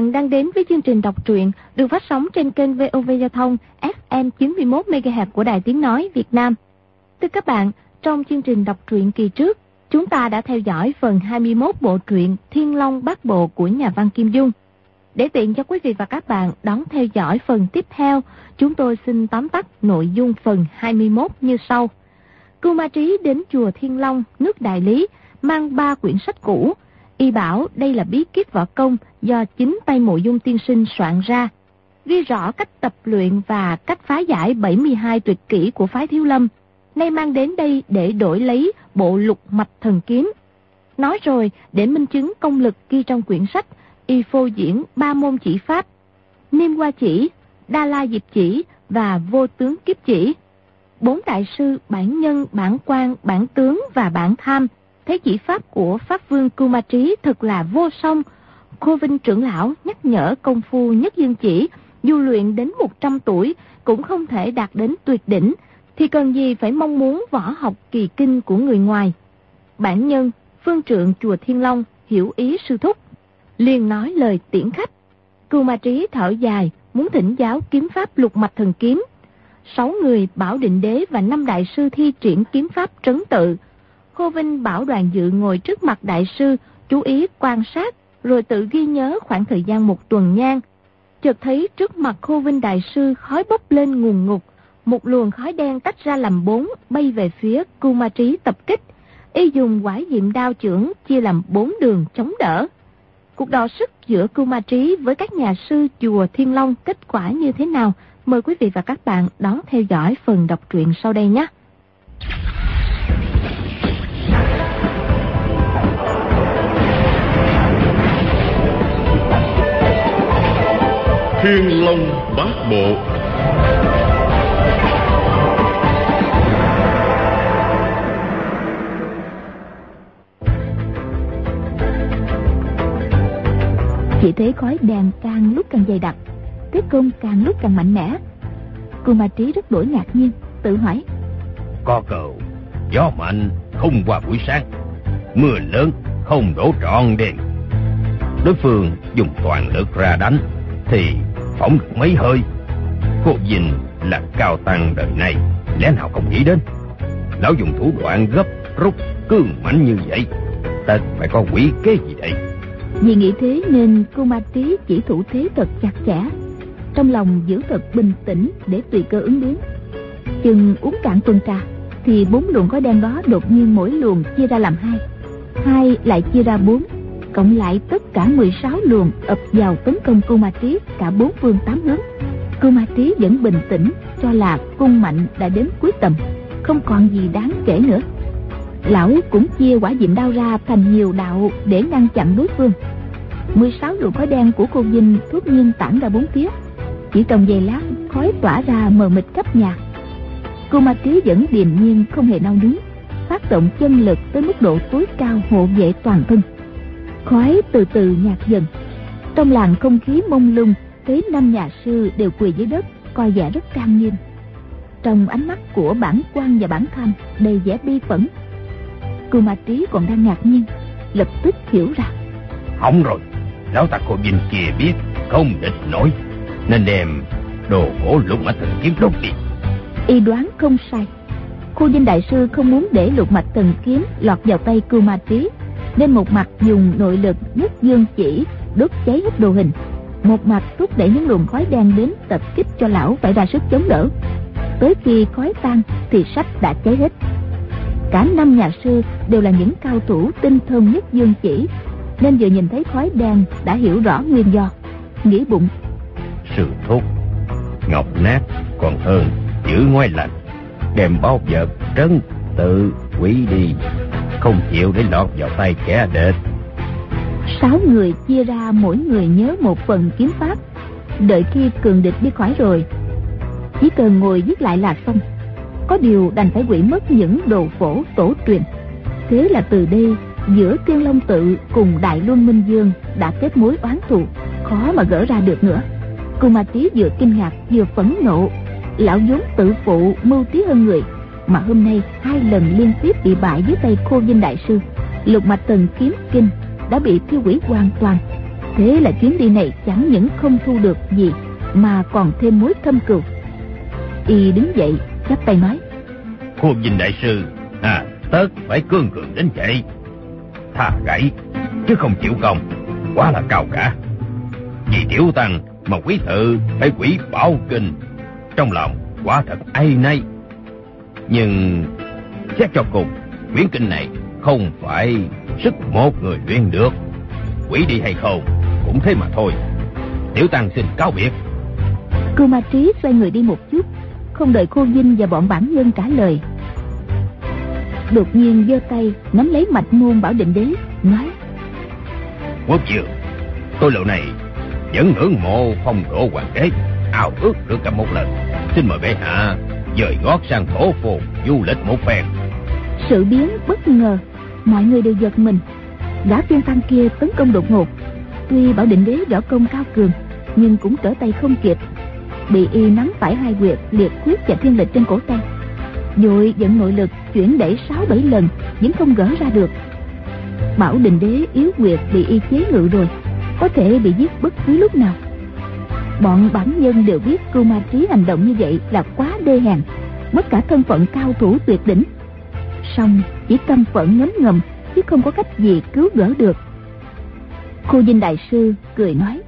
bạn đang đến với chương trình đọc truyện được phát sóng trên kênh VOV Giao thông FM 91 MHz của Đài Tiếng nói Việt Nam. Thưa các bạn, trong chương trình đọc truyện kỳ trước, chúng ta đã theo dõi phần 21 bộ truyện Thiên Long Bát Bộ của nhà văn Kim Dung. Để tiện cho quý vị và các bạn đón theo dõi phần tiếp theo, chúng tôi xin tóm tắt nội dung phần 21 như sau. Cưu Ma Trí đến chùa Thiên Long, nước Đại Lý, mang 3 quyển sách cũ. Y bảo đây là bí kíp võ công do chính tay Mộ Dung tiên sinh soạn ra, ghi rõ cách tập luyện và cách phá giải 72 tuyệt kỹ của phái Thiếu Lâm, nay mang đến đây để đổi lấy bộ Lục Mạch Thần Kiếm. Nói rồi, để minh chứng công lực ghi trong quyển sách, y phô diễn 3 môn chỉ pháp: Niêm Hoa Chỉ, Đa La Diệp Chỉ và Vô Tướng Kiếp Chỉ. 4 đại sư Bản Nhân, Bản Quan, Bản Tướng và Bản Tham thấy chỉ pháp của Pháp Vương Cưu Ma Trí thật là vô song. Khô Vinh trưởng lão nhắc nhở công phu Nhất Dương Chỉ, dù luyện đến 100 tuổi cũng không thể đạt đến tuyệt đỉnh, thì cần gì phải mong muốn võ học kỳ kinh của người ngoài. Bản Nhân, phương trượng chùa Thiên Long, hiểu ý sư thúc, liền nói lời tiễn khách. Cưu Ma Trí thở dài, muốn thỉnh giáo kiếm pháp Lục Mạch Thần Kiếm. 6 người Bảo Định Đế và 5 đại sư thi triển kiếm pháp trấn tự. Khô Vinh bảo Đoàn Dự ngồi trước mặt đại sư, chú ý quan sát, rồi tự ghi nhớ khoảng thời gian 1 tuần nhang. Chợt thấy trước mặt Khô Vinh đại sư khói bốc lên ngùn ngụt, một luồng khói đen tách ra làm 4, bay về phía Cưu Ma Trí tập kích. Y dùng Quải Diệm Đao chưởng chia làm 4 đường chống đỡ. Cuộc đọ sức giữa Cưu Ma Trí với các nhà sư chùa Thiên Long kết quả như thế nào? Mời quý vị và các bạn đón theo dõi phần đọc truyện sau đây nhé. Thiên Long Bát Bộ. Chỉ thấy khói đèn càng lúc càng dày đặc, thế công càng lúc càng mạnh mẽ. Cưu Ma Trí rất đổi ngạc nhiên, tự hỏi: có cậu, gió mạnh không qua buổi sáng, mưa lớn không đổ trọn đêm. Đối phương dùng toàn lực ra đánh thì phóng được mấy hơi. Cô Vinh là cao tăng đời này, lẽ nào không nghĩ đến lão dùng thủ đoạn gấp rút cương mãnh như vậy, tất phải có quỷ kế gì đây. Vì nghĩ thế nên Cưu Ma Trí chỉ thủ thế thật chặt chẽ, trong lòng giữ thật bình tĩnh để tùy cơ ứng biến. Chừng uống cạn tuần trà thì 4 luồng khói đen đó đột nhiên mỗi luồng chia ra làm 2, 2 lại chia ra 4, cộng lại tất cả 16 luồng ập vào tấn công Cưu Ma Trí cả 4 phương 8 hướng. Cưu Ma Trí vẫn bình tĩnh, cho là cung mạnh đã đến cuối tầm, không còn gì đáng kể nữa. Lão cũng chia Quả Diệm Đao ra thành nhiều đạo để ngăn chặn đối phương. 16 luồng khói đen của cô Vinh thốt nhiên tản ra 4 phía, chỉ trong giây lát khói tỏa ra mờ mịt khắp nhà. Cưu Ma Trí vẫn điềm nhiên không hề nao núng, phát động chân lực tới mức độ tối cao hộ vệ toàn thân. Khói từ từ nhạt dần, trong làng không khí mông lung, thấy 5 nhà sư đều quỳ dưới đất, coi vẻ rất trang nghiêm. Trong ánh mắt của Bản Quan và Bản Tham đầy vẻ bi phẫn. Cưu Ma Trí còn đang ngạc nhiên, lập tức hiểu ra. Hỏng rồi, lão ta cô Vinh kia biết không địch nổi, nên đem đồ gỗ Lục Mạch Thần Kiếm đốt đi. Y đoán không sai. Khu Vinh đại sư không muốn để Lục Mạch Thần Kiếm lọt vào tay Cưu Ma Trí, nên một mặt dùng nội lực Nhất Dương Chỉ đốt cháy hết đồ hình, một mặt thúc đẩy những luồng khói đen đến tập kích cho lão phải ra sức chống đỡ. Tới khi khói tan thì sách đã cháy hết. Cả 5 nhà sư đều là những cao thủ tinh thông Nhất Dương Chỉ, nên vừa nhìn thấy khói đen đã hiểu rõ nguyên do, nghĩ bụng: sư thúc, ngọc nát còn hơn giữ ngoại lạnh, đem bao vật trấn tự quỷ đi, không chịu để lọt vào tay kẻ địch. 6 người chia ra mỗi người nhớ một phần kiếm pháp, đợi khi cường địch đi khỏi rồi, chỉ cần ngồi viết lại là xong. Có điều đành phải hủy mất những đồ phổ tổ truyền. Thế là từ đây giữa Thiên Long Tự cùng Đại Luân Minh Dương đã kết mối oán thù, khó mà gỡ ra được nữa. Cưu Ma Trí vừa kinh ngạc vừa phẫn nộ. Lão vốn tự phụ mưu trí hơn người, mà hôm nay 2 lần liên tiếp bị bại dưới tay Khô Vinh đại sư. Lục Mạch Thần Kiếm kinh đã bị thiêu hủy hoàn toàn. Thế là chuyến đi này chẳng những không thu được gì mà còn thêm mối thâm cừu. Y đứng dậy chắp tay nói: Khô Vinh đại sư, tất phải cương cường đến vậy. Thà gãy chứ không chịu công, quá là cao cả. Vì tiểu tăng mà quý thự phải quỷ bảo kinh, trong lòng quả thật áy náy. Nhưng xét cho cùng, quyển kinh này không phải sức một người luyện được. Quỷ đi hay không cũng thế mà thôi. Tiểu tăng xin cáo biệt. Cưu Ma Trí xoay người đi một chút, không đợi Khô Vinh và bọn bản nhân trả lời, đột nhiên giơ tay nắm lấy mạch môn Bảo Định Đế, nói: Quốc vương, tôi lâu này vẫn ngưỡng mộ phong độ hoàng đế, ao ước được gặp một lần. Xin mời bệ hạ dời gót sang thổ phồn du lịch một phen. Sự biến bất ngờ, mọi người đều giật mình. Gã phiên tăng kia tấn công đột ngột. Tuy Bảo Định Đế võ công cao cường, nhưng cũng trở tay không kịp, bị y nắm phải hai huyệt liệt huyết và thiên lịch trên cổ tay. Vội dẫn nội lực chuyển đẩy 6-7 lần vẫn không gỡ ra được. Bảo Định Đế yếu huyệt bị y chế ngự rồi, có thể bị giết bất cứ lúc nào. Bọn bản nhân đều biết Cưu Ma Trí hành động như vậy là quá đê hèn, mất cả thân phận cao thủ tuyệt đỉnh. Song chỉ căm phẫn ngấm ngầm chứ không có cách gì cứu gỡ được. Khô Vinh đại sư cười nói: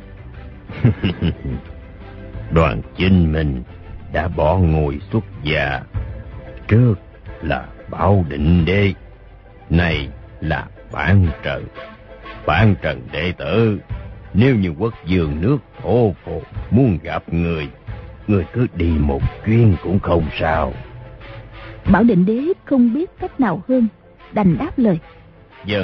Đoàn Chinh Minh đã bỏ ngôi xuất gia, trước là Bảo Định Đế, này là Bản Trần. Bản Trần đệ tử, nếu như quốc vương nước thổ phồn muốn gặp người cứ đi một chuyến cũng không sao. Bảo Định Đế không biết cách nào hơn, đành đáp lời: Vâng.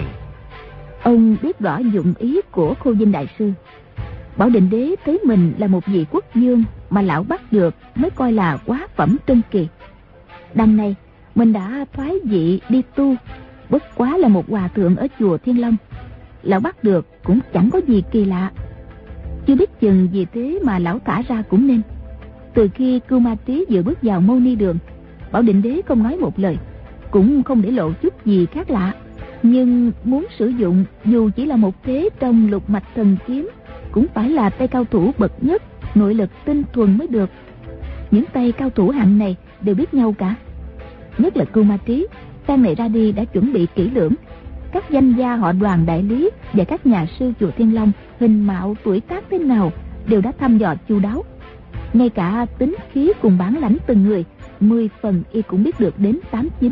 Ông biết rõ dụng ý của Khô Vinh đại sư. Bảo Định Đế thấy mình là một vị quốc vương mà lão bắt được mới coi là quá phẩm trân kỳ. Đằng này mình đã thoái vị đi tu, bất quá là một hòa thượng ở chùa Thiên Long. Lão bắt được cũng chẳng có gì kỳ lạ. Chưa biết chừng vì thế mà lão thả ra cũng nên. Từ khi Cưu Ma Trí vừa bước vào Mâu Ni Đường, Bảo Định Đế không nói một lời, cũng không để lộ chút gì khác lạ. Nhưng muốn sử dụng dù chỉ là một thế trong Lục Mạch Thần Kiếm, cũng phải là tay cao thủ bậc nhất, nội lực tinh thuần mới được. Những tay cao thủ hạng này đều biết nhau cả. Nhất là Cưu Ma Trí, phen này ra đi đã chuẩn bị kỹ lưỡng. Các danh gia họ Đoàn đại lý và các nhà sư chùa Thiên Long, hình mạo tuổi tác thế nào đều đã thăm dò chu đáo. Ngay cả tính khí cùng bản lãnh từng người, 10 phần y cũng biết được đến 8-9.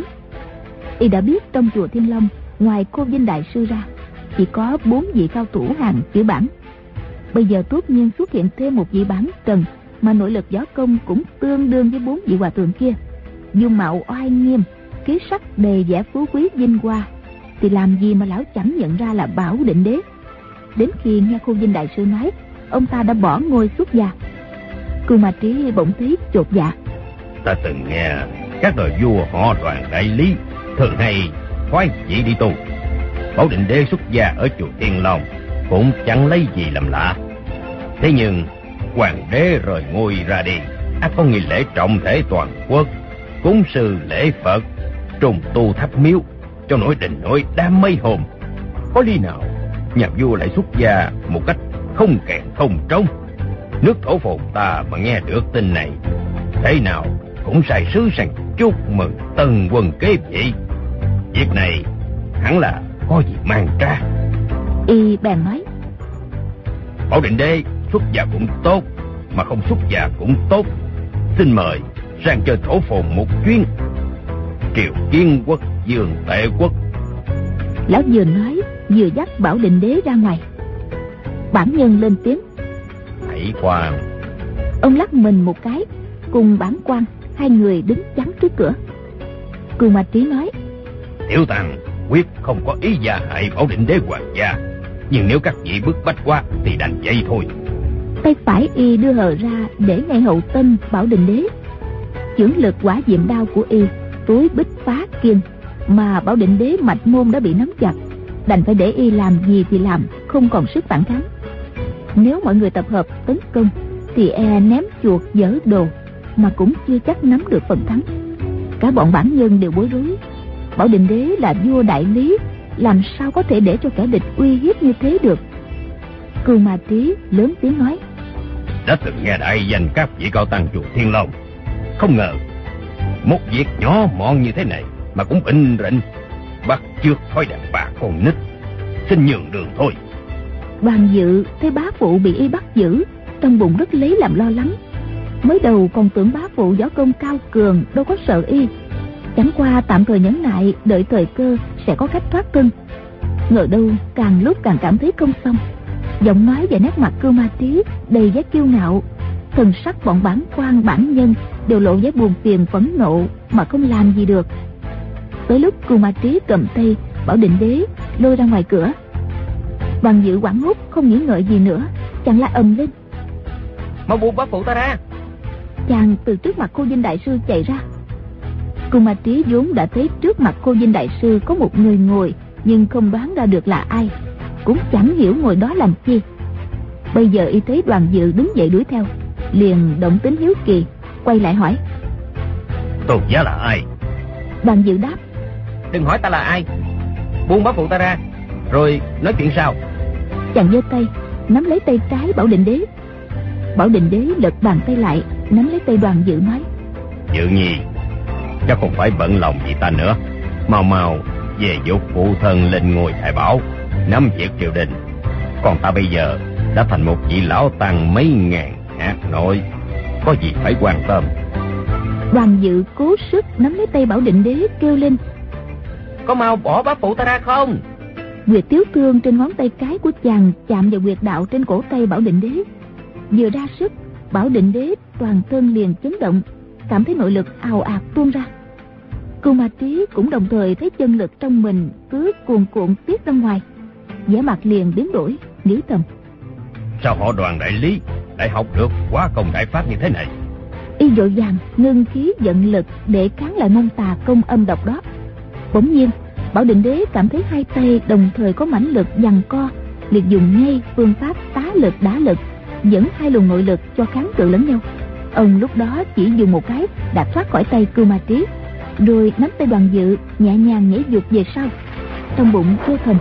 Y đã biết trong chùa Thiên Long, ngoài Khô Vinh đại sư ra, chỉ có 4 vị cao thủ hàng chữ Bản. Bây giờ突nhiên xuất hiện thêm một vị Bản Trần mà nội lực võ công cũng tương đương với 4 vị hòa thượng kia, dung mạo oai nghiêm, khí sắc đầy vẻ phú quý vinh hoa, thì làm gì mà lão chẳng nhận ra là Bảo Định Đế. Đến khi nghe Khô Vinh đại sư nói ông ta đã bỏ ngôi xuất gia, Cưu Ma Trí bỗng thấy chột dạ. Ta từng nghe các đời vua họ Đoàn đại lý thường hay thoái vị đi tu. Bảo Định Đế xuất gia ở chùa Thiên Long cũng chẳng lấy gì làm lạ. Thế nhưng hoàng đế rời ngôi ra đi, ắt có nghi lễ trọng thể toàn quốc, cúng sư lễ Phật, trùng tu thắp miếu, cho nổi đình nổi đám mây hồn. Có lý nào nhà vua lại xuất gia một cách không kèn không trống? Nước thổ phồn ta mà nghe được tin này, thế nào cũng sai sứ sang chúc mừng tân quân kế vị. Việc này hẳn là có gì mang ra. Y bèn nói: Bảo Định Đế xuất gia cũng tốt, mà không xuất gia cũng tốt. Xin mời sang chơi thổ phồn một chuyến. Triều Kiến quốc, Dương Tệ quốc. Lão vừa nói vừa dắt Bảo Định Đế ra ngoài. Bản nhân lên tiếng: Hãy khoan. Ông lắc mình một cái, cùng Bản Quan hai người đứng chắn trước cửa. Cưu Ma Trí nói: Tiểu tăng quyết không có ý gia hại Bảo Định Đế hoàng gia, nhưng nếu các vị bức bách quá thì đành vậy thôi. Tay phải y đưa hờ ra để ngay hậu tâm Bảo Định Đế. Chưởng lực hỏa diệm đao của y tối bích phá kiên, mà Bảo Định Đế mạch môn đã bị nắm chặt, đành phải để y làm gì thì làm, không còn sức phản kháng. Nếu mọi người tập hợp tấn công thì ném chuột dở đồ mà cũng chưa chắc nắm được phần thắng. Cả bọn bản nhân đều bối rối. Bảo Định Đế là vua đại lý, làm sao có thể để cho kẻ địch uy hiếp như thế được? Cưu Ma Trí lớn tiếng nói: Đã từng nghe đại danh các vị cao tăng chùa Thiên Long, không ngờ một việc nhỏ mọn như thế này mà cũng ịnh rịnh bắt chước thói đàn bà con nít, xin nhường đường thôi. Đoàn Dự thấy bá phụ bị y bắt giữ, trong bụng rất lấy làm lo lắng. Mới đầu còn tưởng bá phụ võ công cao cường, đâu có sợ y, chẳng qua tạm thời nhẫn nại đợi thời cơ sẽ có cách thoát thân. Ngờ đâu càng lúc càng cảm thấy không xong. Giọng nói và nét mặt Cưu Ma Trí đầy vẻ kiêu ngạo, thần sắc bọn bản quan bản nhân đều lộ vẻ buồn phiền phẫn nộ mà không làm gì được. Tới lúc Cưu Ma Trí cầm tay Bảo Định Đế lôi ra ngoài cửa, Đoàn Dự hoảng hốt không nghĩ ngợi gì nữa, chàng la ầm lên: Mau buông bá phụ ta ra! Chàng từ trước mặt Cô Dinh đại sư chạy ra. Cưu Ma Trí vốn đã thấy trước mặt Cô Dinh đại sư có một người ngồi, nhưng không đoán ra được là ai, cũng chẳng hiểu ngồi đó làm chi. Bây giờ y thấy Đoàn Dự đứng dậy đuổi theo, liền động tính hiếu kỳ, quay lại hỏi: Tôn giá là ai? Đoàn Dự đáp: Đừng hỏi ta là ai, buông bá phụ ta ra, rồi nói chuyện sau. Chàng giơ tay nắm lấy tay trái Bảo Định Đế. Bảo Định Đế lật bàn tay lại nắm lấy tay Đoàn Dự nói: Dự nhi, chắc không phải bận lòng vì ta nữa, mau mau về dục phụ thân lên ngôi đại bảo, nắm việc triều đình. Còn ta bây giờ đã thành một vị lão tăng mấy ngàn hạt nội, có gì phải quan tâm. Đoàn Dự cố sức nắm lấy tay Bảo Định Đế kêu lên: Có mau bỏ bá phụ ta ra không? Huyệt tiếu thương trên ngón tay cái của chàng chạm vào huyệt đạo trên cổ tay Bảo Định Đế. Vừa ra sức, Bảo Định Đế toàn thân liền chấn động, cảm thấy nội lực ào ạt tuôn ra. Cưu Ma Trí cũng đồng thời thấy chân lực trong mình cứ cuồn cuộn tiết ra ngoài, vẻ mặt liền biến đổi, nghĩ thầm: Sao họ Đoàn đại lý lại học được quá công đại pháp như thế này? Y vội vàng ngưng khí vận lực để kháng lại môn tà công âm độc đó. Bỗng nhiên Bảo Định Đế cảm thấy hai tay đồng thời có mãnh lực giằng co, liền dùng ngay phương pháp tá lực đả lực, dẫn hai luồng nội lực cho kháng cự lẫn nhau. Ông lúc đó chỉ dùng một cái đã thoát khỏi tay Cưu Ma Trí, rồi nắm tay Đoàn Dự nhẹ nhàng nhảy vụt về sau. Trong bụng kêu thầm: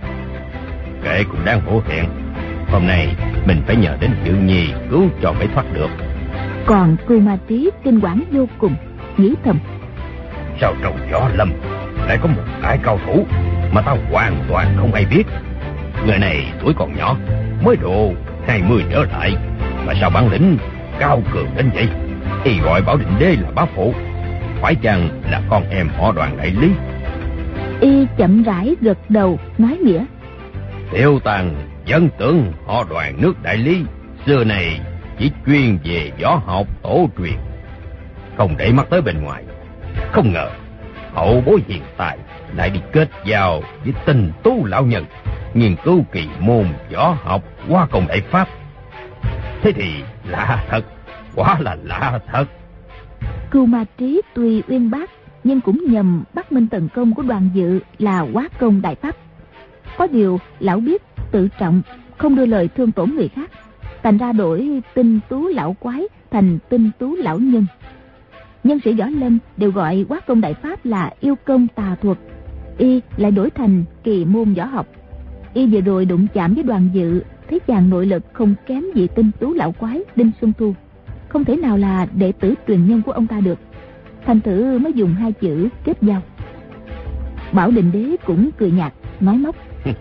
Kệ cũng đang hổ thẹn, hôm nay mình phải nhờ đến Dự nhi cứu cho mới thoát được. Còn Cưu Ma Trí kinh quản vô cùng, nghĩ thầm: Sao trong gió lâm lại có một đại cao thủ mà ta hoàn toàn không hay biết? Người này tuổi còn nhỏ, mới độ 20 trở lại, mà sao bản lĩnh cao cường đến vậy? Y gọi Bảo Định Đế là bá phụ, phải chăng là con em họ Đoàn đại lý? Y chậm rãi gật đầu nói nghĩa: Tiểu tàng dân tưởng họ Đoàn nước đại lý xưa này chỉ chuyên về võ học tổ truyền, không để mắt tới bên ngoài. Không ngờ hậu bối hiện tại lại đi kết giao với Tinh Tú lão nhân, nghiên cứu kỳ môn võ học hóa công đại pháp. Thế thì lạ thật, quá là lạ thật. Cưu Ma Trí tuy uyên bác, nhưng cũng nhầm Bắc Minh Tần công của Đoàn Dự là hóa công đại pháp. Có điều lão biết tự trọng, không đưa lời thương tổn người khác, thành ra đổi Tinh Tú lão quái thành Tinh Tú lão nhân. Nhân sĩ võ lâm đều gọi hóa công đại pháp là yêu công tà thuật, y lại đổi thành kỳ môn võ học. Y vừa rồi đụng chạm với Đoàn Dự, thấy chàng nội lực không kém gì Tinh Tú lão quái Đinh Xuân Thu, không thể nào là đệ tử truyền nhân của ông ta được, thành thử mới dùng hai chữ kết giao. Bảo Định Đế cũng cười nhạt nói móc: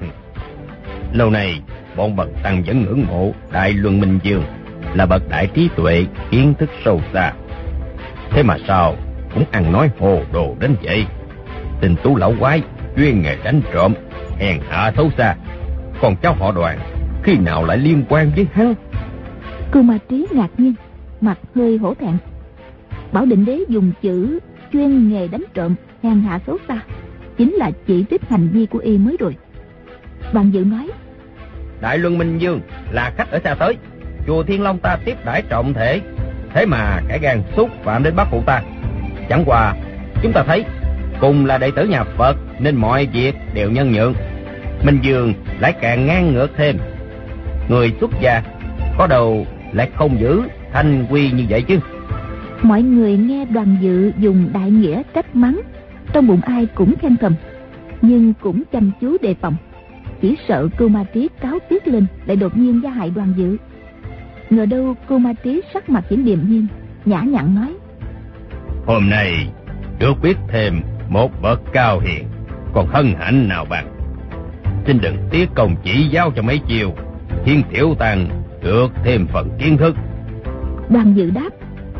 Lâu nay bọn bậc tăng vẫn ngưỡng mộ Đại Luân Minh Dương là bậc đại trí tuệ, kiến thức sâu xa, thế mà sao cũng ăn nói hồ đồ đến vậy? Tinh Tú lão quái chuyên nghề đánh trộm, hèn hạ xấu xa, còn cháu họ Đoàn khi nào lại liên quan với hắn? Cưu Ma Trí ngạc nhiên, mặt hơi hổ thẹn. Bảo Định Đế dùng chữ chuyên nghề đánh trộm, hèn hạ xấu xa chính là chỉ trích hành vi của y mới rồi. Đoàn Dự nói: Đại Luân Minh Dương là khách ở xa tới, chùa Thiên Long ta tiếp đãi trọng thể, thế mà kẻ gan xúc phạm đến bác phụ ta. Chẳng qua chúng ta thấy cùng là đệ tử nhà Phật nên mọi việc đều nhân nhượng, Minh Dương lại càng ngang ngược thêm. Người xuất gia có đầu lại không giữ thanh quy như vậy chứ. Mọi người nghe Đoàn Dự dùng đại nghĩa trách mắng, trong bụng ai cũng khen thầm, nhưng cũng chăm chú đề phòng. chỉ sợ Cưu Ma Trí cáo tiết lên lại đột nhiên gia hại Đoàn Dự. Ngờ đâu Cưu Ma Trí sắc mặt vẫn điềm nhiên, nhã nhặn nói: Hôm nay được biết thêm một bậc cao hiền, còn hân hạnh nào bằng. Xin đừng tiếc công chỉ giáo cho mấy chiều, khiến Tiểu Tàng được thêm phần kiến thức. Đoàn Dự đáp: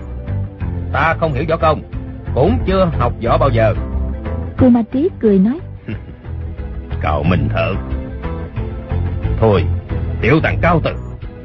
Ta không hiểu võ công, cũng chưa học võ bao giờ. Cưu Ma Trí cười nói: Cậu minh thợ. Thôi, Tiểu Tàng cáo từ.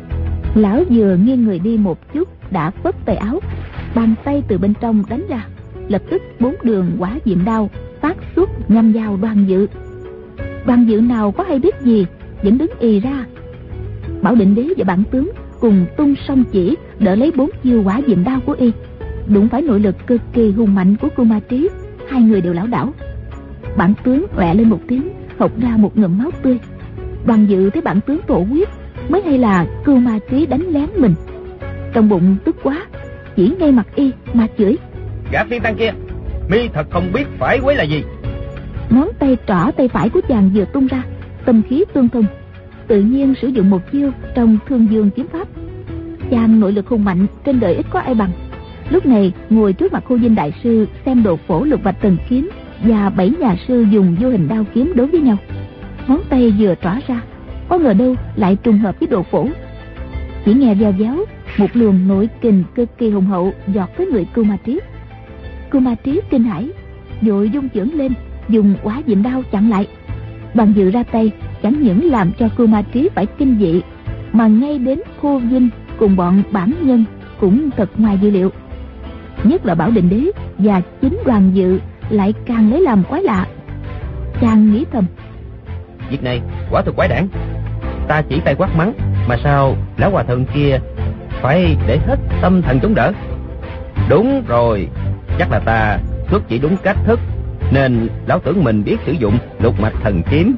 Lão vừa nghiêng người đi một chút đã phất tay áo, bàn tay từ bên trong đánh ra, lập tức 4 đường hỏa diệm đao phát xuất nhằm vào Đoàn Dự. Đoàn Dự nào có hay biết gì, vẫn đứng ì ra. Bảo Định Đế và Bản Tướng cùng tung song chỉ đỡ lấy 4 chiêu hỏa diệm đao của y. Đụng phải nội lực cực kỳ hùng mạnh của Cưu Ma Trí, hai người đều lảo đảo. Bản Tướng ọe lên một tiếng, hộc ra một ngụm máu tươi. Đoàn Dự thấy Bản Tướng thổ huyết, mới hay là Cưu Ma Trí đánh lén mình. Trong bụng tức quá, chỉ ngay mặt y mà chửi: Gã phiên tăng kia, mi thật không biết phải quấy là gì. Ngón tay trỏ tay phải của chàng vừa tung ra, tâm khí tương thông, tự nhiên sử dụng một chiêu trong Thương Dương kiếm pháp. Chàng nội lực hùng mạnh, trên đời ít có ai bằng. Lúc này ngồi trước mặt Khu Dinh đại sư xem Đồ Phổ Lục Bạch Tần kiếm và 7 nhà sư dùng vô hình đao kiếm đối với nhau. Ngón tay vừa trỏ ra, có ngờ đâu lại trùng hợp với Đồ Phổ. Chỉ nghe veo véo, một luồng nội kình cực kỳ hùng hậu giọt tới người Cưu Ma Trí. Cưu Ma Trí kinh hãi, vội dung chưởng lên, dùng hỏa diệm đao chặn lại. Đoàn Dự ra tay chẳng những làm cho Cưu Ma Trí phải kinh dị, mà ngay đến Khu Dinh cùng bọn Bản Nhân cũng thật ngoài dự liệu. Nhất là Bảo Định Đế và chính Đoàn Dự lại càng lấy làm quái lạ. Chàng nghĩ thầm: Việc này quả thực quái đản. Ta chỉ tay quát mắng, mà sao lão hòa thượng kia phải để hết tâm thần chống đỡ? Đúng rồi, chắc là ta xuất chỉ đúng cách thức, nên lão tưởng mình biết sử dụng Lục Mạch Thần Kiếm.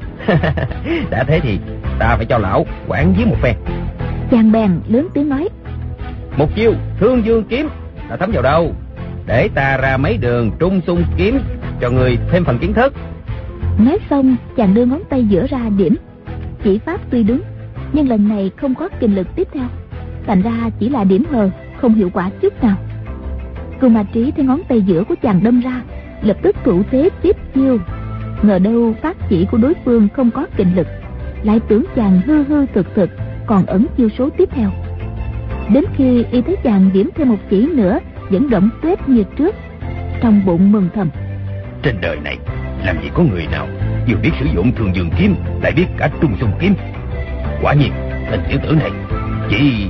Đã thế thì ta phải cho lão quản giết một phen. Chàng bèn lớn tiếng nói: Một chiêu Thương Dương kiếm ta thấm vào đâu, để ta ra mấy đường Trung Xung kiếm cho người thêm phần kiến thức. Nói xong chàng đưa ngón tay giữa ra điểm. Chỉ pháp tuy đúng, nhưng lần này không có kình lực tiếp theo, thành ra chỉ là điểm hờ, không hiệu quả chút nào. Cưu Ma Trí thấy ngón tay giữa của chàng đâm ra, lập tức thủ thế tiếp chiêu. Ngờ đâu phát chỉ của đối phương không có kình lực, lại tưởng chàng hư hư thực thực, còn ẩn chiêu số tiếp theo. Đến khi y thấy chàng điểm thêm một chỉ nữa vẫn động tuét như trước, trong bụng mừng thầm: Trên đời này làm gì có người nào vừa biết sử dụng Thương Dương kiếm lại biết cả Trung Xung kiếm. Quả nhiên tên tiểu tử này chỉ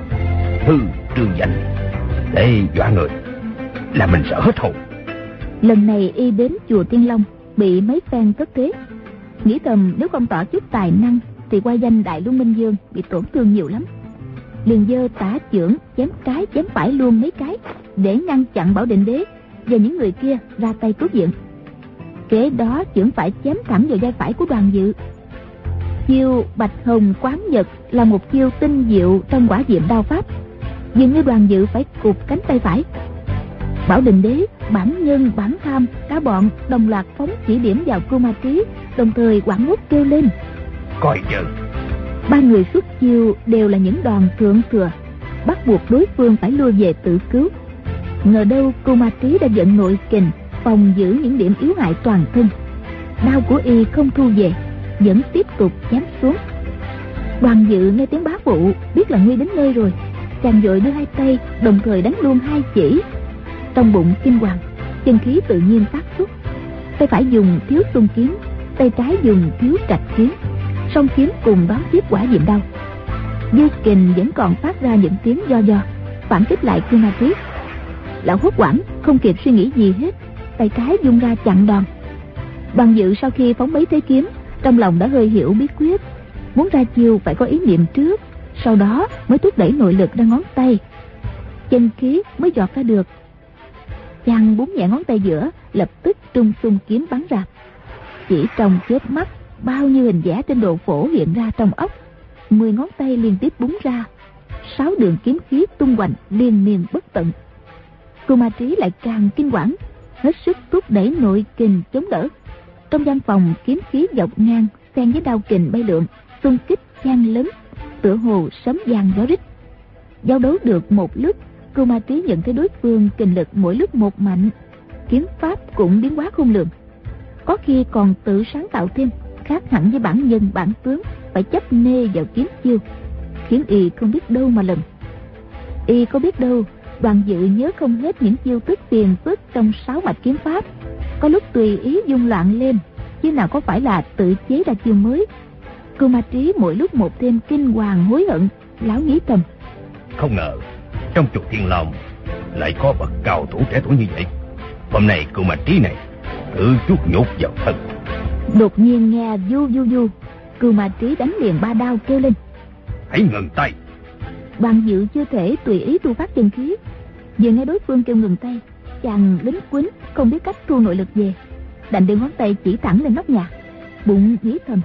hư trương danh để dọa người, làm mình sợ hết hồn. Lần này y đến chùa Tiên Long bị mấy phen thất thế, nghĩ thầm nếu không tỏ chút tài năng thì qua danh Đại Luân Minh Dương bị tổn thương nhiều lắm. Liền giơ tả chưởng chém trái chém phải luôn mấy cái để ngăn chặn Bảo Định Đế và những người kia ra tay cứu viện. Kế đó chưởng phải chém thẳng vào vai phải của Đoàn Dự. Chiêu Bạch Hồng Quán Nhật là một chiêu tinh diệu trong hỏa diệm đao pháp, dường như Đoàn Dự phải cụp cánh tay phải. Bảo Định Đế, Bản Nhân, Bản Tham cả bọn đồng loạt phóng chỉ điểm vào Cưu Ma Trí, đồng thời hoảng hốt kêu lên: Coi chừng! 3 người xuất chiêu đều là những đòn thượng thừa, bắt buộc đối phương phải lui về tự cứu. Ngờ đâu Cưu Ma Trí đã vận nội kình phòng giữ những điểm yếu hại toàn thân. Đao của y không thu về, vẫn tiếp tục chém xuống. Đoàn Dự nghe tiếng bá phụ biết là nguy đến nơi rồi, chàng vội đưa 2 tay đồng thời đánh luôn 2 chỉ. Trong bụng kinh hoàng, chân khí tự nhiên phát xuất. Tay phải dùng Thiếu Xung kiếm, tay trái dùng Thiếu Trạch kiếm, song kiếm cùng đón tiếp hỏa diệm đao. Dư kình vẫn còn phát ra những tiếng do phản kích lại Cưu Ma Trí. Lão hốt hoảng không kịp suy nghĩ gì hết, tay trái vung ra chặn đòn. Đoàn Dự sau khi phóng mấy thế kiếm, trong lòng đã hơi hiểu bí quyết, muốn ra chiêu phải có ý niệm trước, sau đó mới thúc đẩy nội lực ra ngón tay, chân khí mới giọt ra được. Chàng búng nhẹ ngón tay giữa, lập tức Trung Xung kiếm bắn ra. Chỉ trong chớp mắt, bao nhiêu hình vẽ trên Đồ Phổ hiện ra trong óc. 10 ngón tay liên tiếp búng ra, 6 đường kiếm khí tung hoành liên miên bất tận. Cưu Ma Trí lại càng kinh quản, hết sức thúc đẩy nội kình chống đỡ. Trong gian phòng kiếm khí dọc ngang xen với đao kình bay lượn, xung kích chen lấn, tựa hồ sấm vang gió rít. Giao đấu được một lúc, Cưu Ma Trí nhận thấy đối phương kình lực mỗi lúc một mạnh, kiếm pháp cũng biến hóa khôn lường, có khi còn tự sáng tạo thêm, khác hẳn với bản nhân bản tướng phải chấp nê vào kiếm chiêu, khiến y không biết đâu mà lần. Y có biết đâu, Đoàn Dự nhớ không hết những chiêu thức tiền phức trong 6 mạch kiếm pháp, có lúc tùy ý dung loạn lên, chứ nào có phải là tự chế ra chiêu mới. Cưu Ma Trí mỗi lúc một thêm kinh hoàng hối hận, lão nghĩ thầm: không ngờ trong chùa Thiên Long lại có bậc cao thủ trẻ tuổi như vậy. Hôm nay Cưu Ma Trí này tự chuốt nhục vào thân. Đột nhiên nghe du du du, Cưu Ma Trí đánh liền 3 đao kêu lên: hãy ngừng tay. Đoàn Dự chưa thể tùy ý thu phát chân khí, vừa nghe đối phương kêu ngừng tay, chàng lính quýnh không biết cách thu nội lực về, đành đưa ngón tay chỉ thẳng lên nóc nhà, bụng nghĩ thầm: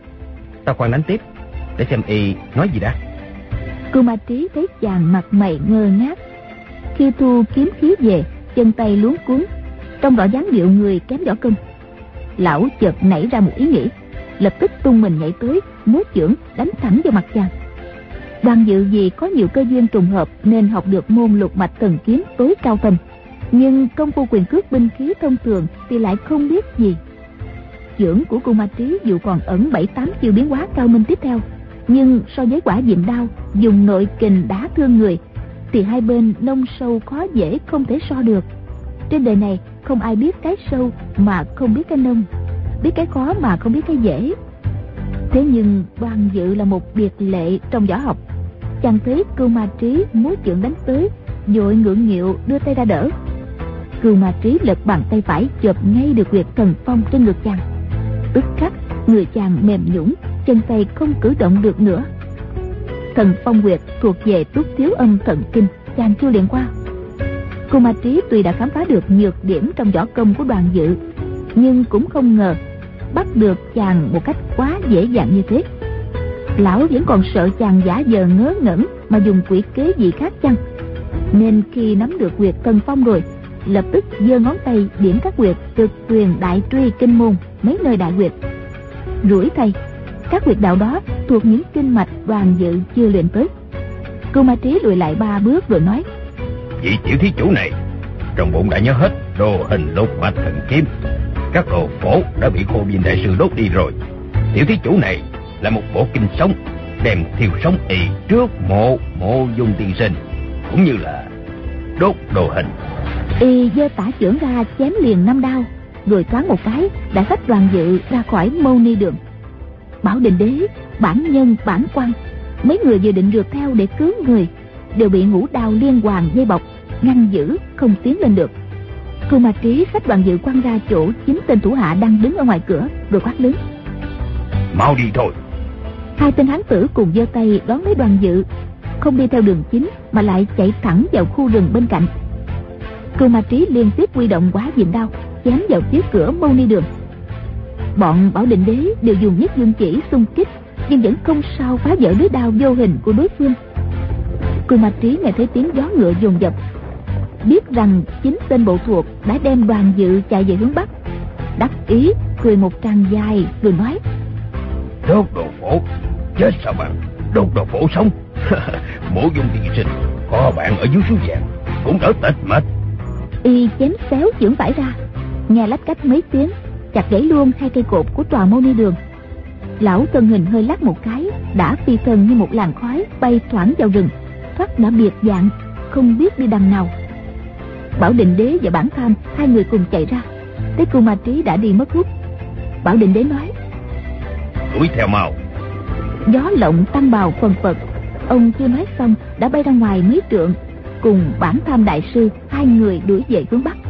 Ta khoan đánh tiếp, để xem y nói gì đã. Cưu Ma Trí thấy chàng mặt mày ngơ ngác, khi thu kiếm khí về, chân tay luống cuống, trong rõ dáng điệu người kém võ công. Lão chợt nảy ra một ý nghĩ, lập tức tung mình nhảy tới, múa chưởng đánh thẳng vào mặt chàng. Đoàn Dự vì có nhiều cơ duyên trùng hợp nên học được môn lục mạch thần kiếm tối cao tầm, nhưng công phu quyền cước binh khí thông thường thì lại không biết gì. Chưởng của Cưu Ma Trí dù còn ẩn 7-8 chiêu biến hóa cao minh tiếp theo, nhưng so với quả diệm đao dùng nội kình đá thương người thì hai bên nông sâu khó dễ không thể so được. Trên đời này không ai biết cái sâu mà không biết cái nông, biết cái khó mà không biết cái dễ. Thế nhưng Đoàn Dự là một biệt lệ trong võ học. Chàng thấy Cưu Ma Trí múa chưởng đánh tới, vội ngượng nghịu đưa tay ra đỡ. Cưu Ma Trí lật bàn tay phải chộp ngay được huyệt thần phong trên ngực chàng. Tức khắc người chàng mềm nhũn, chân tay không cử động được nữa. Thần phong huyệt thuộc về Túc Thiếu Âm Thần Kinh, chàng chưa luyện qua. Cưu Ma Trí tuy đã khám phá được nhược điểm trong võ công của Đoàn Dự, nhưng cũng không ngờ bắt được chàng một cách quá dễ dàng như thế. Lão vẫn còn sợ chàng giả vờ ngớ ngẩn mà dùng quỷ kế gì khác chăng, nên khi nắm được huyệt thần phong rồi, lập tức giơ ngón tay điểm các huyệt Cực Tuyền, Đại Truy, Kinh Môn mấy nơi đại huyệt. Rủi thay, các huyệt đạo đó thuộc những kinh mạch Đoàn Dự chưa luyện tới. Cưu Ma Trí lùi lại 3 bước rồi nói: vị tiểu thí chủ này trong bụng đã nhớ hết đồ hình lục mạch thần kiếm, các đồ phổ đã bị Khô Diên đại sư đốt đi rồi. Tiểu thí chủ này là một bộ kinh sống, đem thiêu sống y trước mộ Dung tiên sinh, cũng như là đốt đồ hình. Y giơ tả chưởng ra chém liền 5 đao, rồi thoáng một cái đã xách Đoàn Dự ra khỏi Mâu Ni Đường. Bảo Định Đế, Bản Nhân, Bản Quan, mấy người vừa định rượt theo để cứu người, đều bị ngũ đao liên hoàn dây bọc ngăn giữ không tiến lên được. Cưu Ma Trí xách Đoàn Dự quăng ra chỗ 9 tên thủ hạ đang đứng ở ngoài cửa, rồi quát lớn: mau đi thôi. 2 tên hán tử cùng giơ tay đón lấy Đoàn Dự, không đi theo đường chính mà lại chạy thẳng vào khu rừng bên cạnh. Cưu Ma Trí liên tiếp huy động Quá Diệm Đao chém vào phía cửa Mâu Ni Đường. Bọn Bảo Định Đế đều dùng Nhất Dương Chỉ xung kích, nhưng vẫn không sao phá vỡ lưới đao vô hình của đối phương. Cưu Ma Trí nghe thấy tiếng gió ngựa dồn dập, biết rằng 9 tên bộ thuộc đã đem Đoàn Dự chạy về hướng bắc, đắc ý cười một tràng dài rồi nói: đốt đồ phổ chết sao bạn, đốt đồ phổ sống. Mộ Dung tiên sinh có bạn ở dưới suối vàng cũng đỡ tịch mệt. Y chém xéo chưởng phải ra, nghe lách cách mấy tiếng, chặt gãy luôn 2 cây cột của tòa Mâu Ni Đường. Lão thân hình hơi lắc một cái, đã phi thân như một làn khói bay thoảng vào rừng, thoát đã biệt dạng, không biết đi đằng nào. Bảo Định Đế và Bản Tham 2 người cùng chạy ra, thấy Cưu Ma Trí đã đi mất hút. Bảo Định Đế nói: đuổi theo mau. Gió lộng tăng bào phần phật, ông chưa nói xong đã bay ra ngoài mấy trượng, cùng Bản Tham đại sư 2 người đuổi về hướng bắc.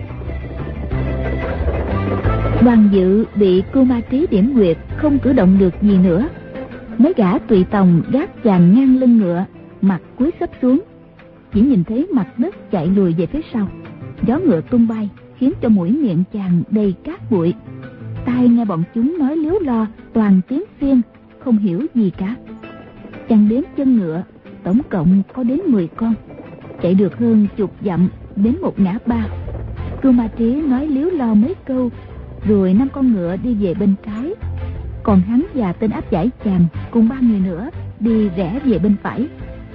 Đoàn Dự bị Cưu Ma Trí điểm huyệt, không cử động được gì nữa. Mấy gã tùy tòng gác chàng ngang lưng ngựa, mặt cúi sấp xuống, chỉ nhìn thấy mặt đất chạy lùi về phía sau. Gió ngựa tung bay khiến cho mũi miệng chàng đầy cát bụi. Tai nghe bọn chúng nói líu lo toàn tiếng phiên, không hiểu gì cả. Chàng đếm chân ngựa, tổng cộng có đến 10 con, chạy được hơn chục dặm đến một ngã ba. Cưu Ma Trí nói líu lo mấy câu, rồi 5 con ngựa đi về bên trái. Còn hắn và tên áp giải chàng cùng 3 người nữa đi rẽ về bên phải.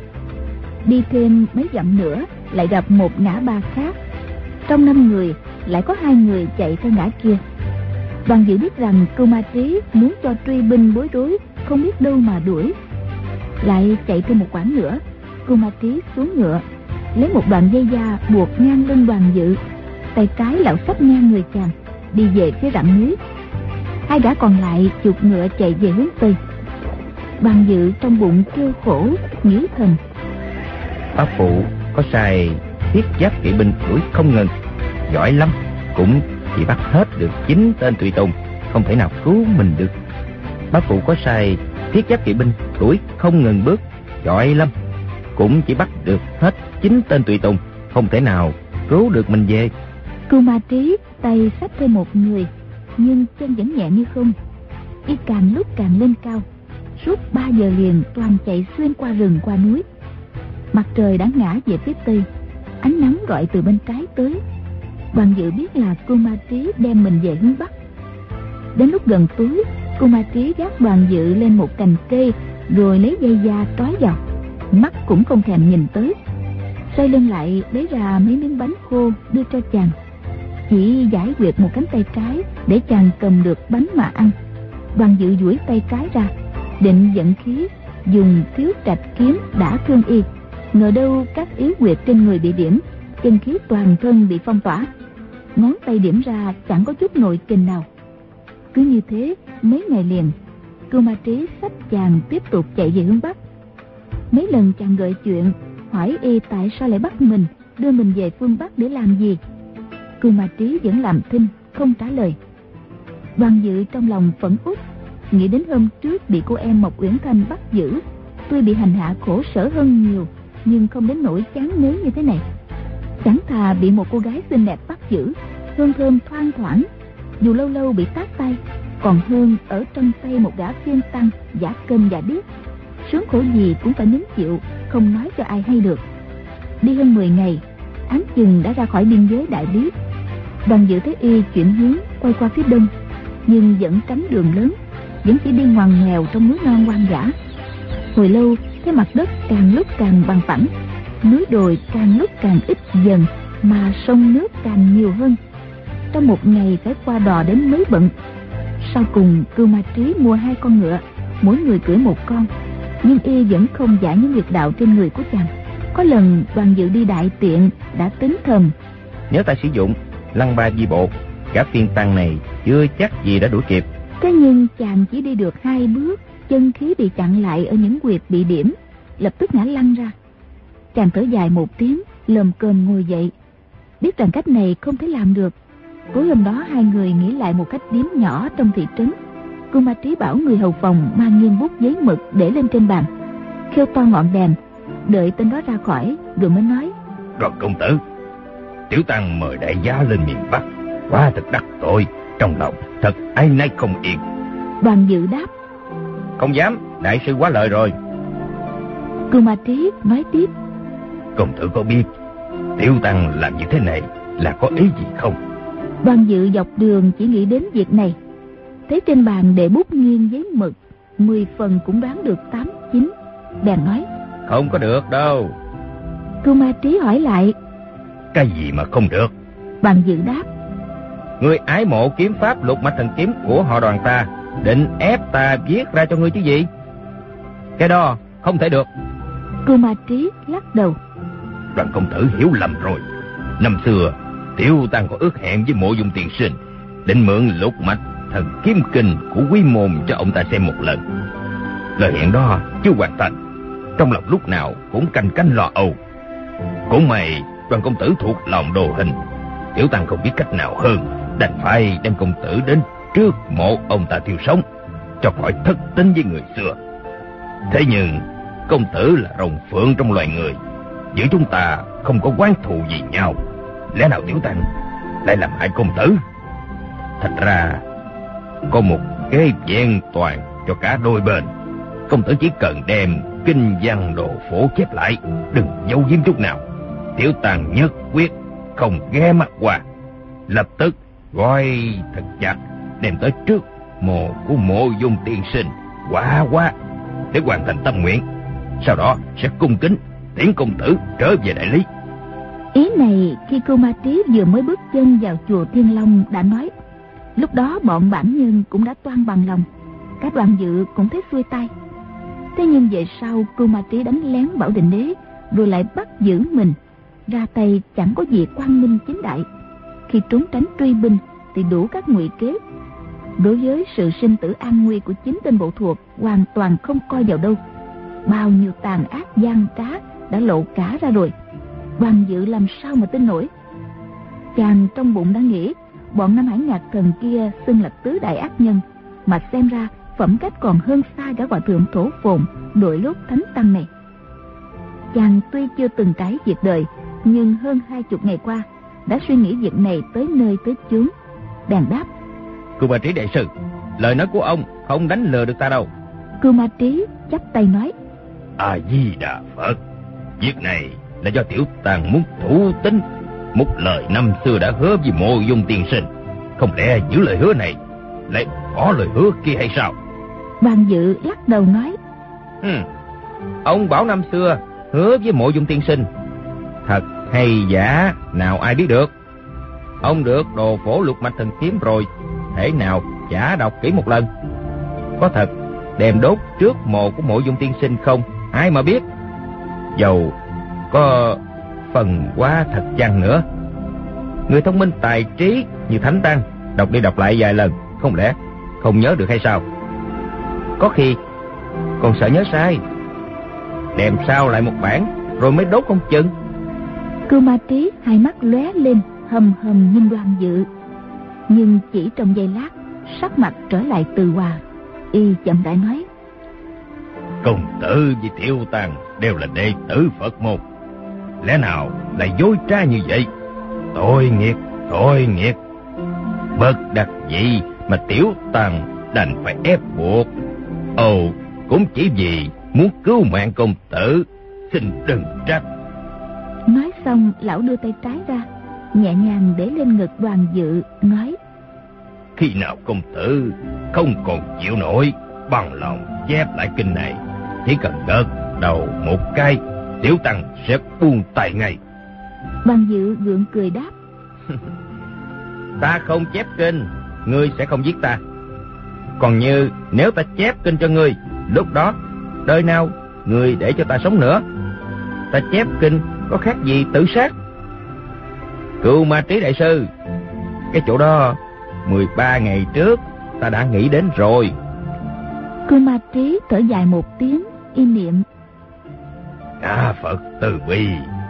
Đi thêm mấy dặm nữa lại gặp một ngã ba khác. Trong 5 người lại có 2 người chạy theo ngã kia. Đoàn Dự biết rằng Cưu Ma Trí muốn cho truy binh bối rối, không biết đâu mà đuổi. Lại chạy thêm một quãng nữa, Cưu Ma Trí xuống ngựa, lấy một đoạn dây da buộc ngang lưng Đoàn Dự, tay trái lão xách ngang người chàng, đi về phía rặng núi. 2 gã còn lại chuột ngựa chạy về hướng tây. Đoàn Dự trong bụng kêu khổ, nghĩ thầm: Bác phụ có sai thiết giáp kỵ binh đuổi không ngừng, giỏi lắm, cũng chỉ bắt hết được 9 tên tùy tùng, không thể nào cứu mình được. Bác phụ có sai thiết giáp kỵ binh đuổi không ngừng bước, giỏi lắm, cũng chỉ bắt được hết 9 tên tùy tùng, không thể nào cứu được mình về. Cưu Ma Trí tay xách thêm một người, nhưng chân vẫn nhẹ như không. Y càng lúc càng lên cao, suốt 3 giờ liền toàn chạy xuyên qua rừng qua núi. Mặt trời đã ngã về phía tây, ánh nắng gọi từ bên trái tới. Đoàn Dự biết là Cưu Ma Trí đem mình về hướng bắc. Đến lúc gần tối, Cưu Ma Trí gác Đoàn Dự lên một cành cây, rồi lấy dây da trói vào, mắt cũng không thèm nhìn tới. Xoay lưng lại lấy ra mấy miếng bánh khô đưa cho chàng, chỉ giải quyết một cánh tay trái để chàng cầm được bánh mà ăn. Đoàn Dự duỗi tay trái ra, định vận khí dùng Thiếu Trạch kiếm đả thương y. Ngờ đâu các yếu huyệt trên người bị điểm, chân khí toàn thân bị phong tỏa, ngón tay điểm ra chẳng có chút nội kình nào. Cứ như thế mấy ngày liền, Cưu Ma Trí xách chàng tiếp tục chạy về hướng bắc. Mấy lần chàng gợi chuyện hỏi y tại sao lại bắt mình, đưa mình về phương bắc để làm gì. Cưu Ma Trí vẫn làm thinh, không trả lời. Đoàn Dự trong lòng phẫn uất, nghĩ đến hôm trước bị cô em Mộc Uyển Thanh bắt giữ. Tuy bị hành hạ khổ sở hơn nhiều, nhưng không đến nỗi chán ngấy như thế này. Chẳng thà bị một cô gái xinh đẹp bắt giữ, hương thơm thoang thoảng, dù lâu lâu bị tát tay, còn hơn ở trong tay một gã phiên tăng giả câm giả điếc. Sướng khổ gì cũng phải nín chịu, không nói cho ai hay được. Đi hơn 10 ngày, áng chừng đã ra khỏi biên giới Đại Lý. Đoàn Dự thấy y chuyển hướng quay qua phía đông, nhưng vẫn tránh đường lớn, vẫn chỉ đi ngoằn nghèo trong núi non hoang dã. Hồi lâu thấy mặt đất càng lúc càng bằng phẳng, núi đồi càng lúc càng ít dần, mà sông nước càng nhiều hơn. Trong một ngày phải qua đò đến mấy bận. Sau cùng Cưu Ma Trí mua 2 con ngựa, mỗi người cưỡi một con, nhưng y vẫn không giải những huyệt đạo trên người của chàng. Có lần Đoàn Dự đi đại tiện đã tính thầm: nếu ta sử dụng lăng ba di bộ, gã phiên tăng này chưa chắc gì đã đuổi kịp. Thế nhưng chàng chỉ đi được 2 bước, chân khí bị chặn lại ở những huyệt bị điểm, lập tức ngã lăn ra. Chàng thở dài một tiếng, lồm cồm ngồi dậy, biết rằng cách này không thể làm được. Tối hôm đó 2 người nghĩ lại một cách điếm nhỏ trong thị trấn. Cưu Ma Trí bảo người hầu phòng mang nghiêng bút giấy mực để lên trên bàn, khêu to ngọn đèn, đợi tên đó ra khỏi rồi mới nói: Đoàn công tử, tiểu tăng mời đại gia lên miền Bắc, quá thật đắc tội, trong lòng thật áy náy không yên. Đoàn Dự đáp: Không dám, đại sư quá lời rồi. Cưu Ma Trí nói tiếp: Công tử có biết tiểu tăng làm như thế này là có ý gì không? Đoàn Dự dọc đường chỉ nghĩ đến việc này. Thấy trên bàn để bút nghiêng giấy mực, 10 phần cũng đoán được 8-9, bèn nói: Không có được đâu. Cưu Ma Trí hỏi lại: Cái gì mà không được? Đoàn Dự đáp: Ngươi ái mộ kiếm pháp Lục Mạch Thần Kiếm của họ Đoàn ta, định ép ta viết ra cho ngươi chứ gì? Cái đó không thể được. Cưu Ma Trí lắc đầu: Đoàn công tử hiểu lầm rồi. Năm xưa tiểu tăng có ước hẹn với Mộ Dung tiên sinh, định mượn Lục Mạch Thần Kiếm kinh của Quý môn cho ông ta xem một lần. Lời hẹn đó chưa hoàn thành, trong lòng lúc nào cũng canh cánh lo âu. Cũng may Đoàn công tử thuộc lòng đồ hình, tiểu tăng không biết cách nào hơn, đành phải đem công tử đến trước mộ ông ta thiêu sống, cho khỏi thất tín với người xưa. Thế nhưng công tử là rồng phượng trong loài người, giữa chúng ta không có oán thù gì nhau, lẽ nào tiểu tăng lại làm hại công tử? Thật ra có một kế vẹn toàn cho cả đôi bên. Công tử chỉ cần đem kinh văn đồ phổ chép lại, đừng giấu giếm chút nào. Tiểu tăng nhất quyết không ghé mắt qua, lập tức gói thật chặt đem tới trước mồ của Mộ Dung tiên sinh quá để hoàn thành tâm nguyện. Sau đó sẽ cung kính tiễn công tử trở về đại lý. Ý này khi cô Ma Trí vừa mới bước chân vào chùa Thiên Long đã nói. Lúc đó bọn bản nhân cũng đã toan bằng lòng, các đoàn dự cũng thấy xuôi tay. Thế nhưng về sau cô Ma Trí đánh lén Bảo Định Đế, rồi lại bắt giữ mình, ra tay chẳng có gì quang minh chính đại. Khi trốn tránh truy binh thì đủ các ngụy kế. Đối với sự sinh tử an nguy của chính tên bộ thuộc hoàn toàn không coi vào đâu. Bao nhiêu tàn ác gian trá đã lộ cả ra rồi, đoàn dự làm sao mà tin nổi. Chàng trong bụng đã nghĩ bọn Nam Hải Ngạc Thần kia xưng là tứ đại ác nhân, mà xem ra phẩm cách còn hơn xa cả hòa thượng Thổ Phồn đội lốt thánh tăng này. Chàng tuy chưa từng trải việc đời, nhưng hơn 20 ngày qua đã suy nghĩ việc này tới nơi tới chốn. Bèn đáp: Cưu Ma Trí đại sư, lời nói của ông không đánh lừa được ta đâu. Cưu Ma Trí chắp tay nói: A Di Đà Phật, việc này là do tiểu tàng muốn thủ tín một lời năm xưa đã hứa với Mộ Dung tiên sinh. Không lẽ giữ lời hứa này lại bỏ lời hứa kia hay sao? Đoàn dự lắc đầu nói: Ông bảo năm xưa hứa với Mộ Dung tiên sinh, thật hay giả nào ai biết được. Ông được đồ phổ lục mạch thần kiếm rồi, thể nào chả đọc kỹ một lần. Có thật đem đốt trước mộ của Mộ Dung tiên sinh không, ai mà biết. Dầu có phần quá thật chăng nữa, người thông minh tài trí như Thánh Tăng đọc đi đọc lại vài lần, không lẽ không nhớ được hay sao? Có khi còn sợ nhớ sai, đem sao lại một bản rồi mới đốt không chừng. Cưu Ma Trí hai mắt lóe lên, hầm hầm nhìn Đoàn dự, nhưng chỉ trong giây lát sắc mặt trở lại từ hòa. Y chậm rãi nói: Công tử với tiểu tàng đều là đệ tử Phật môn, lẽ nào lại dối trá như vậy? Tội nghiệp. Bất đắc dĩ mà tiểu tàng đành phải ép buộc. Cũng chỉ vì muốn cứu mạng công tử, xin đừng trách. Nói xong lão đưa tay trái ra, nhẹ nhàng để lên ngực Đoàn dự, nói: Khi nào công tử không còn chịu nổi, bằng lòng chép lại kinh này, chỉ cần gật đầu một cái, tiểu tăng sẽ buông tay ngay. Đoàn dự gượng cười đáp: Ta không chép kinh, ngươi sẽ không giết ta. Còn như nếu ta chép kinh cho ngươi, lúc đó đời nào ngươi để cho ta sống nữa? Ta chép kinh có khác gì tự sát? Cưu Ma Trí đại sư, cái chỗ đó 13 ngày trước ta đã nghĩ đến rồi. Cưu Ma Trí thở dài một tiếng, y niệm: A Phật từ bi.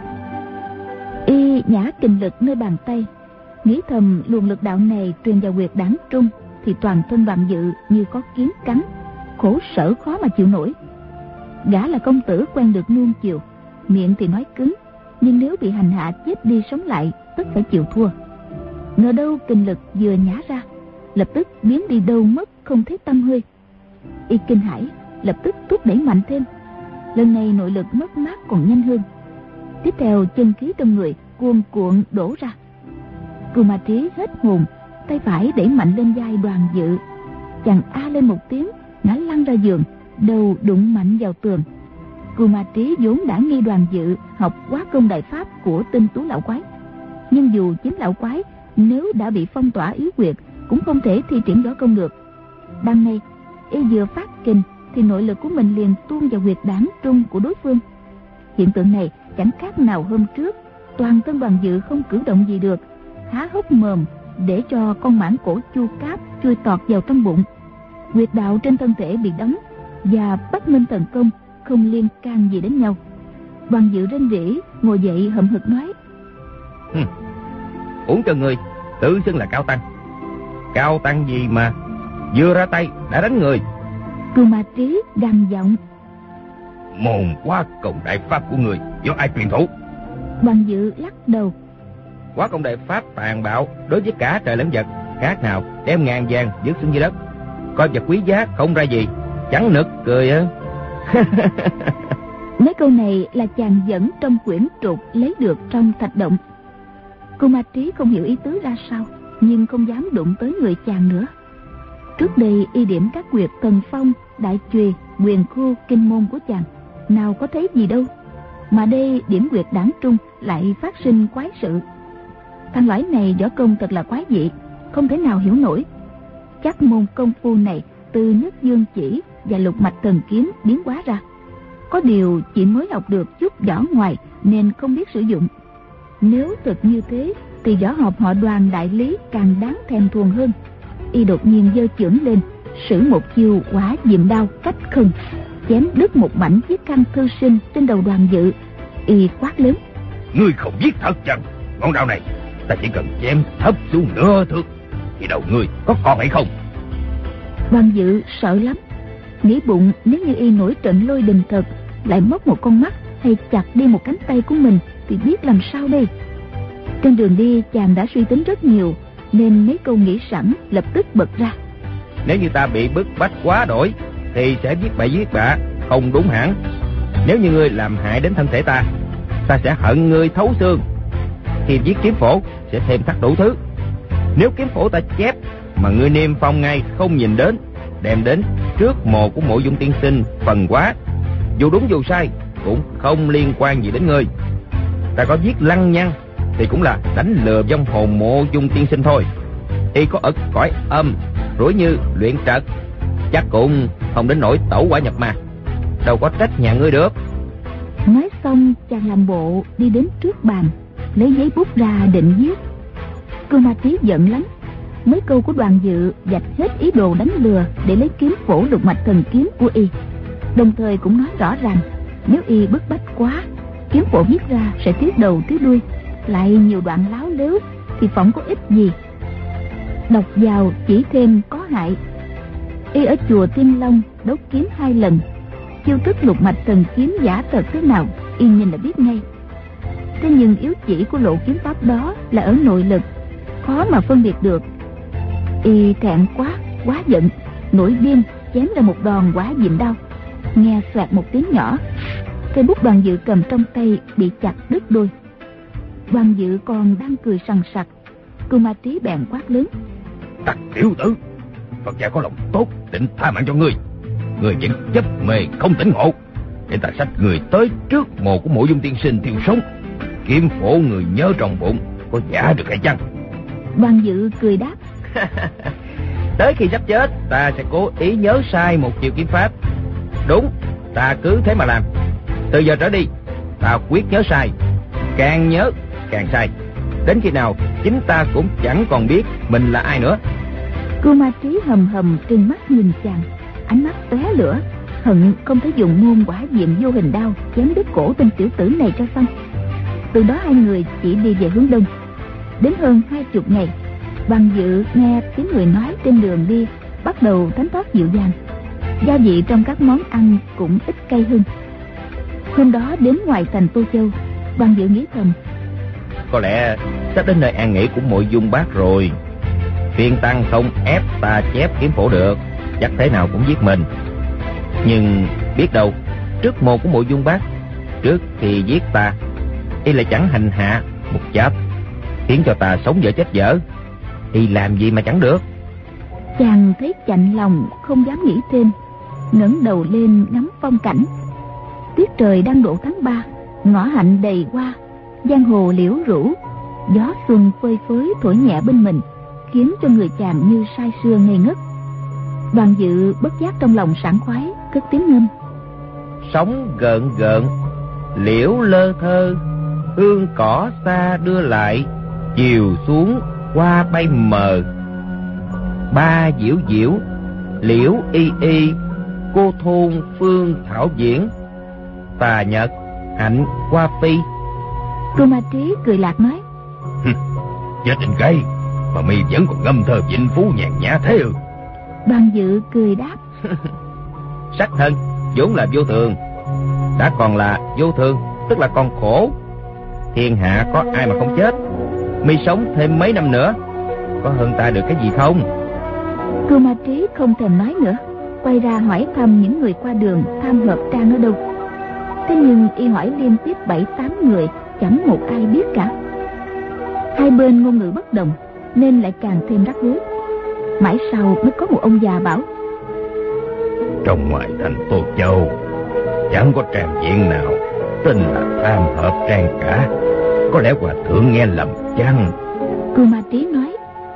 Y nhả kình lực nơi bàn tay, nghĩ thầm luồng lực đạo này truyền vào huyệt đảng trung thì toàn thân Đoàn dự như có kiến cắn, khổ sở khó mà chịu nổi. Gã là công tử quen được nuông chiều, miệng thì nói cứng, nhưng nếu bị hành hạ chết đi sống lại tất phải chịu thua. Ngờ đâu kình lực vừa nhả ra, lập tức biến đi đâu mất không thấy tăm hơi. Y kinh hãi, lập tức thúc đẩy mạnh thêm. Lần này nội lực mất mát còn nhanh hơn. Tiếp theo chân khí trong người cuồn cuộn đổ ra. Cưu Ma Trí hết hồn, tay phải đẩy mạnh lên vai Đoàn dự. Chàng a lên một tiếng, ngã lăn ra giường, đầu đụng mạnh vào tường. Cưu Ma Trí vốn đã nghi Đoàn dự học Hóa Công Đại Pháp của Tinh Tú lão quái, nhưng dù chính lão quái nếu đã bị phong tỏa yếu huyệt cũng không thể thi triển võ công được. Đằng này y vừa phát kình thì nội lực của mình liền tuôn vào huyệt đảng trung của đối phương. Hiện tượng này chẳng khác nào hôm trước toàn thân Đoàn dự không cử động gì được, há hốc mồm để cho con mãng cổ chu cáp chui tọt vào trong bụng. Huyệt đạo trên thân thể bị đóng và Bách Minh thần công không liên can gì đến nhau. Đoàn dự rên rỉ ngồi dậy hậm hực nói: Uổng cho người tự xưng là cao tăng. Cao tăng gì mà vừa ra tay đã đánh người? Cưu Ma Trí gằn giọng: Môn Hóa Công Đại Pháp của người do ai truyền thủ? Đoàn dự lắc đầu: Hóa Công Đại Pháp tàn bạo đối với cả trời lẫn vật, khác nào đem ngàn vàng vứt xuống dưới đất. Coi vật quý giá không ra gì, chẳng nực cười á. Mấy câu này là chàng dẫn trong quyển trục lấy được trong thạch động. Cưu Ma Trí không hiểu ý tứ ra sao, nhưng không dám đụng tới người chàng nữa. Trước đây y điểm các quyệt Tần Phong, Đại Chùy, Quyền Khu, Kinh Môn của chàng, nào có thấy gì đâu. Mà đây điểm quyệt Đảng Trung lại phát sinh quái sự. Thằng lõi này võ công thật là quái dị, không thể nào hiểu nổi. Chắc môn công phu này từ Nhất Dương Chỉ và Lục Mạch Thần Kiếm biến hóa ra. Có điều chỉ mới học được chút võ ngoài nên không biết sử dụng. Nếu thật như thế thì võ học họ Đoàn đại lý càng đáng thèm thuồng hơn. Y đột nhiên giơ chưởng lên, sử một chiêu Hỏa Diệm Đao cách không, chém đứt một mảnh chiếc khăn thư sinh trên đầu Đoàn Dự. Y quát lớn: Ngươi không biết thật chăng? Ngọn đao này ta chỉ cần chém thấp xuống nửa thước thì đầu ngươi có còn hay không? Đoàn Dự sợ lắm, nghĩ bụng nếu như y nổi trận lôi đình thật, lại mất một con mắt hay chặt đi một cánh tay của mình thì biết làm sao đây. Trên đường đi chàng đã suy tính rất nhiều, nên mấy câu nghĩ sẵn lập tức bật ra: Nếu như ta bị bức bách quá đổi thì sẽ giết bậy giết bạ, không đúng hẳn. Nếu như ngươi làm hại đến thân thể ta, ta sẽ hận ngươi thấu xương. Khi giết kiếm phổ sẽ thêm thắt đủ thứ. Nếu kiếm phổ ta chép mà ngươi niêm phong ngay không nhìn đến, đem đến trước mộ của Mộ Dung tiên sinh phần quá, dù đúng dù sai cũng không liên quan gì đến ngươi. Ta có giết lăng nhăng thì cũng là đánh lừa vong hồn Mộ Dung tiên sinh thôi. Y có ở cõi âm rủi như luyện trật, chắc cũng không đến nỗi tẩu hỏa nhập ma, đâu có trách nhà ngươi được. Nói xong chàng làm bộ đi đến trước bàn, lấy giấy bút ra định viết. Cưu Ma Trí giận lắm, mấy câu của Đoàn Dự vạch hết ý đồ đánh lừa để lấy kiếm phổ Lục Mạch Thần Kiếm của y, đồng thời cũng nói rõ ràng nếu y bức bách quá, kiếm phổ viết ra sẽ thiếu đầu thiếu đuôi, lại nhiều đoạn láo lếu thì phỏng có ích gì. Đọc vào chỉ thêm có hại. Y ở chùa Kim Long đấu kiếm 2 lần, chiêu thức Lục Mạch Thần Kiếm giả thật thế nào y nhìn là biết ngay. Thế nhưng yếu chỉ của lộ kiếm pháp đó là ở nội lực, khó mà phân biệt được. Y thẹn quá giận, nổi điên chém ra một đòn Hỏa Diệm Đao, nghe xoẹt một tiếng nhỏ, cây bút Đoàn Dự cầm trong tay bị chặt đứt đôi. Đoàn Dự còn đang cười sằng sặc, Cưu Ma Trí bèn quát lớn: Tặc tiểu tử, Phật gia có lòng tốt định tha mạng cho ngươi, ngươi vẫn chấp mê không tỉnh ngộ, để ta xách người tới trước mộ của Mộ Dung tiên sinh thiêu sống. Kiếm phổ người nhớ trong bụng có giả được hay chăng? Đoàn Dự cười đáp: Tới khi sắp chết ta sẽ cố ý nhớ sai một chiều kiếm pháp. Đúng, ta cứ thế mà làm. Từ giờ trở đi ta quyết nhớ sai, càng nhớ càng sai, đến khi nào chính ta cũng chẳng còn biết mình là ai nữa. Cưu Ma Trí hầm hầm trừng mắt nhìn chàng, ánh mắt tóe lửa, hận không thể dùng môn Hỏa Diệm Vô Hình Đao chém đứt cổ tên tiểu tử này cho xong. Từ đó hai người chỉ đi về hướng đông. Đến hơn 20 ngày, Đoàn Dự nghe tiếng người nói trên đường đi bắt đầu thánh thoát dịu dàng, gia vị trong các món ăn cũng ít cay hơn. Hôm đó đến ngoài thành Tô Châu, Đoàn Dự nghĩ thầm: Có lẽ sắp đến nơi an nghỉ của Mộ Dung Bác rồi. Phiên tăng không ép ta chép kiếm phổ được, chắc thế nào cũng giết mình. Nhưng biết đâu trước mộ của Mộ Dung Bác, trước khi giết ta, y lại chẳng hành hạ một cháp, khiến cho ta sống dở chết dở, y làm gì mà chẳng được. Chàng thấy chạnh lòng không dám nghĩ thêm, ngẩng đầu lên ngắm phong cảnh. Tiết trời đang độ tháng 3, ngõ hạnh đầy hoa, giang hồ liễu rũ, gió xuân phơi phới thổi nhẹ bên mình, khiến cho người chàng như say sưa ngây ngất. Đoàn Dự bất giác trong lòng sảng khoái, cất tiếng ngâm: Sóng gợn gợn, liễu lơ thơ, hương cỏ xa đưa lại, chiều xuống hoa bay mờ. Ba diễu diễu, liễu y y, cô thôn phương thảo diễn, tà nhật hạnh hoa phi. Cưu Ma Trí cười lạc nói: Chết trên cây mà mi vẫn còn ngâm thơ vĩnh phú nhàn nhã thế ư? Đoàn Dự cười đáp: Sắc thân vốn là vô thường, đã còn là vô thường tức là còn khổ. Thiên hạ có ai mà không chết. Mi sống thêm mấy năm nữa, có hơn ta được cái gì không? Cưu Ma Trí không thèm nói nữa, quay ra hỏi thăm những người qua đường tham hợp trang ở đâu. Thế nhưng y hỏi liên tiếp 7-8 người, chẳng một ai biết cả. Hai bên ngôn ngữ bất đồng nên lại càng thêm rắc rối. Mãi sau mới có một ông già bảo: Trong ngoài thành Tô Châu chẳng có trang viện nào tên là Tham Hợp Trang cả. Có lẽ hòa thượng nghe lầm chăng? Cưu Ma Trí nói: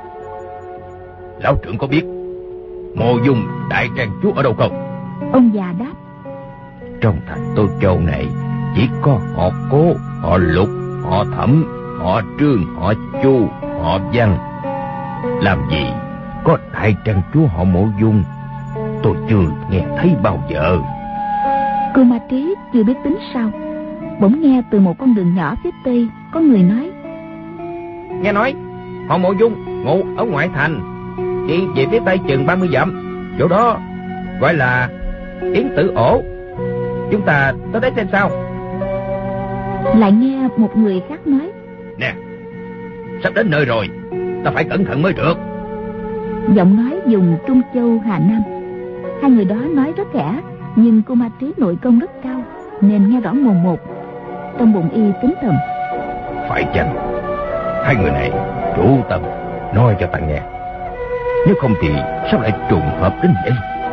Lão trưởng có biết Mộ Dung đại trang chúa ở đâu không? Ông già đáp: Trong thành Tô Châu này chỉ có họ Cố, họ Lục, họ Thẩm, họ Trương, họ Chu, họ Văn. Làm gì có đại trang chúa họ Mộ Dung? Tôi chưa nghe thấy bao giờ. Cưu Ma Trí chưa biết tính sao, bỗng nghe từ một con đường nhỏ phía tây có người nói: Nghe nói họ Mộ Dung ngụ ở ngoại thành, đi về phía tây chừng 30 dặm, chỗ đó gọi là Yến Tử Ổ. Chúng ta tới đấy xem sao. Lại nghe một người khác nói: Nè, sắp đến nơi rồi, ta phải cẩn thận mới được. Giọng nói dùng Trung Châu Hà Nam. Hai người đó nói rất khẽ, nhưng Cưu Ma Trí nội công rất cao nên nghe rõ mồn một. Trong bụng y tính thầm: Phải chăng hai người này chủ tâm nói cho ta nghe? Nếu không thì sao lại trùng hợp đến vậy?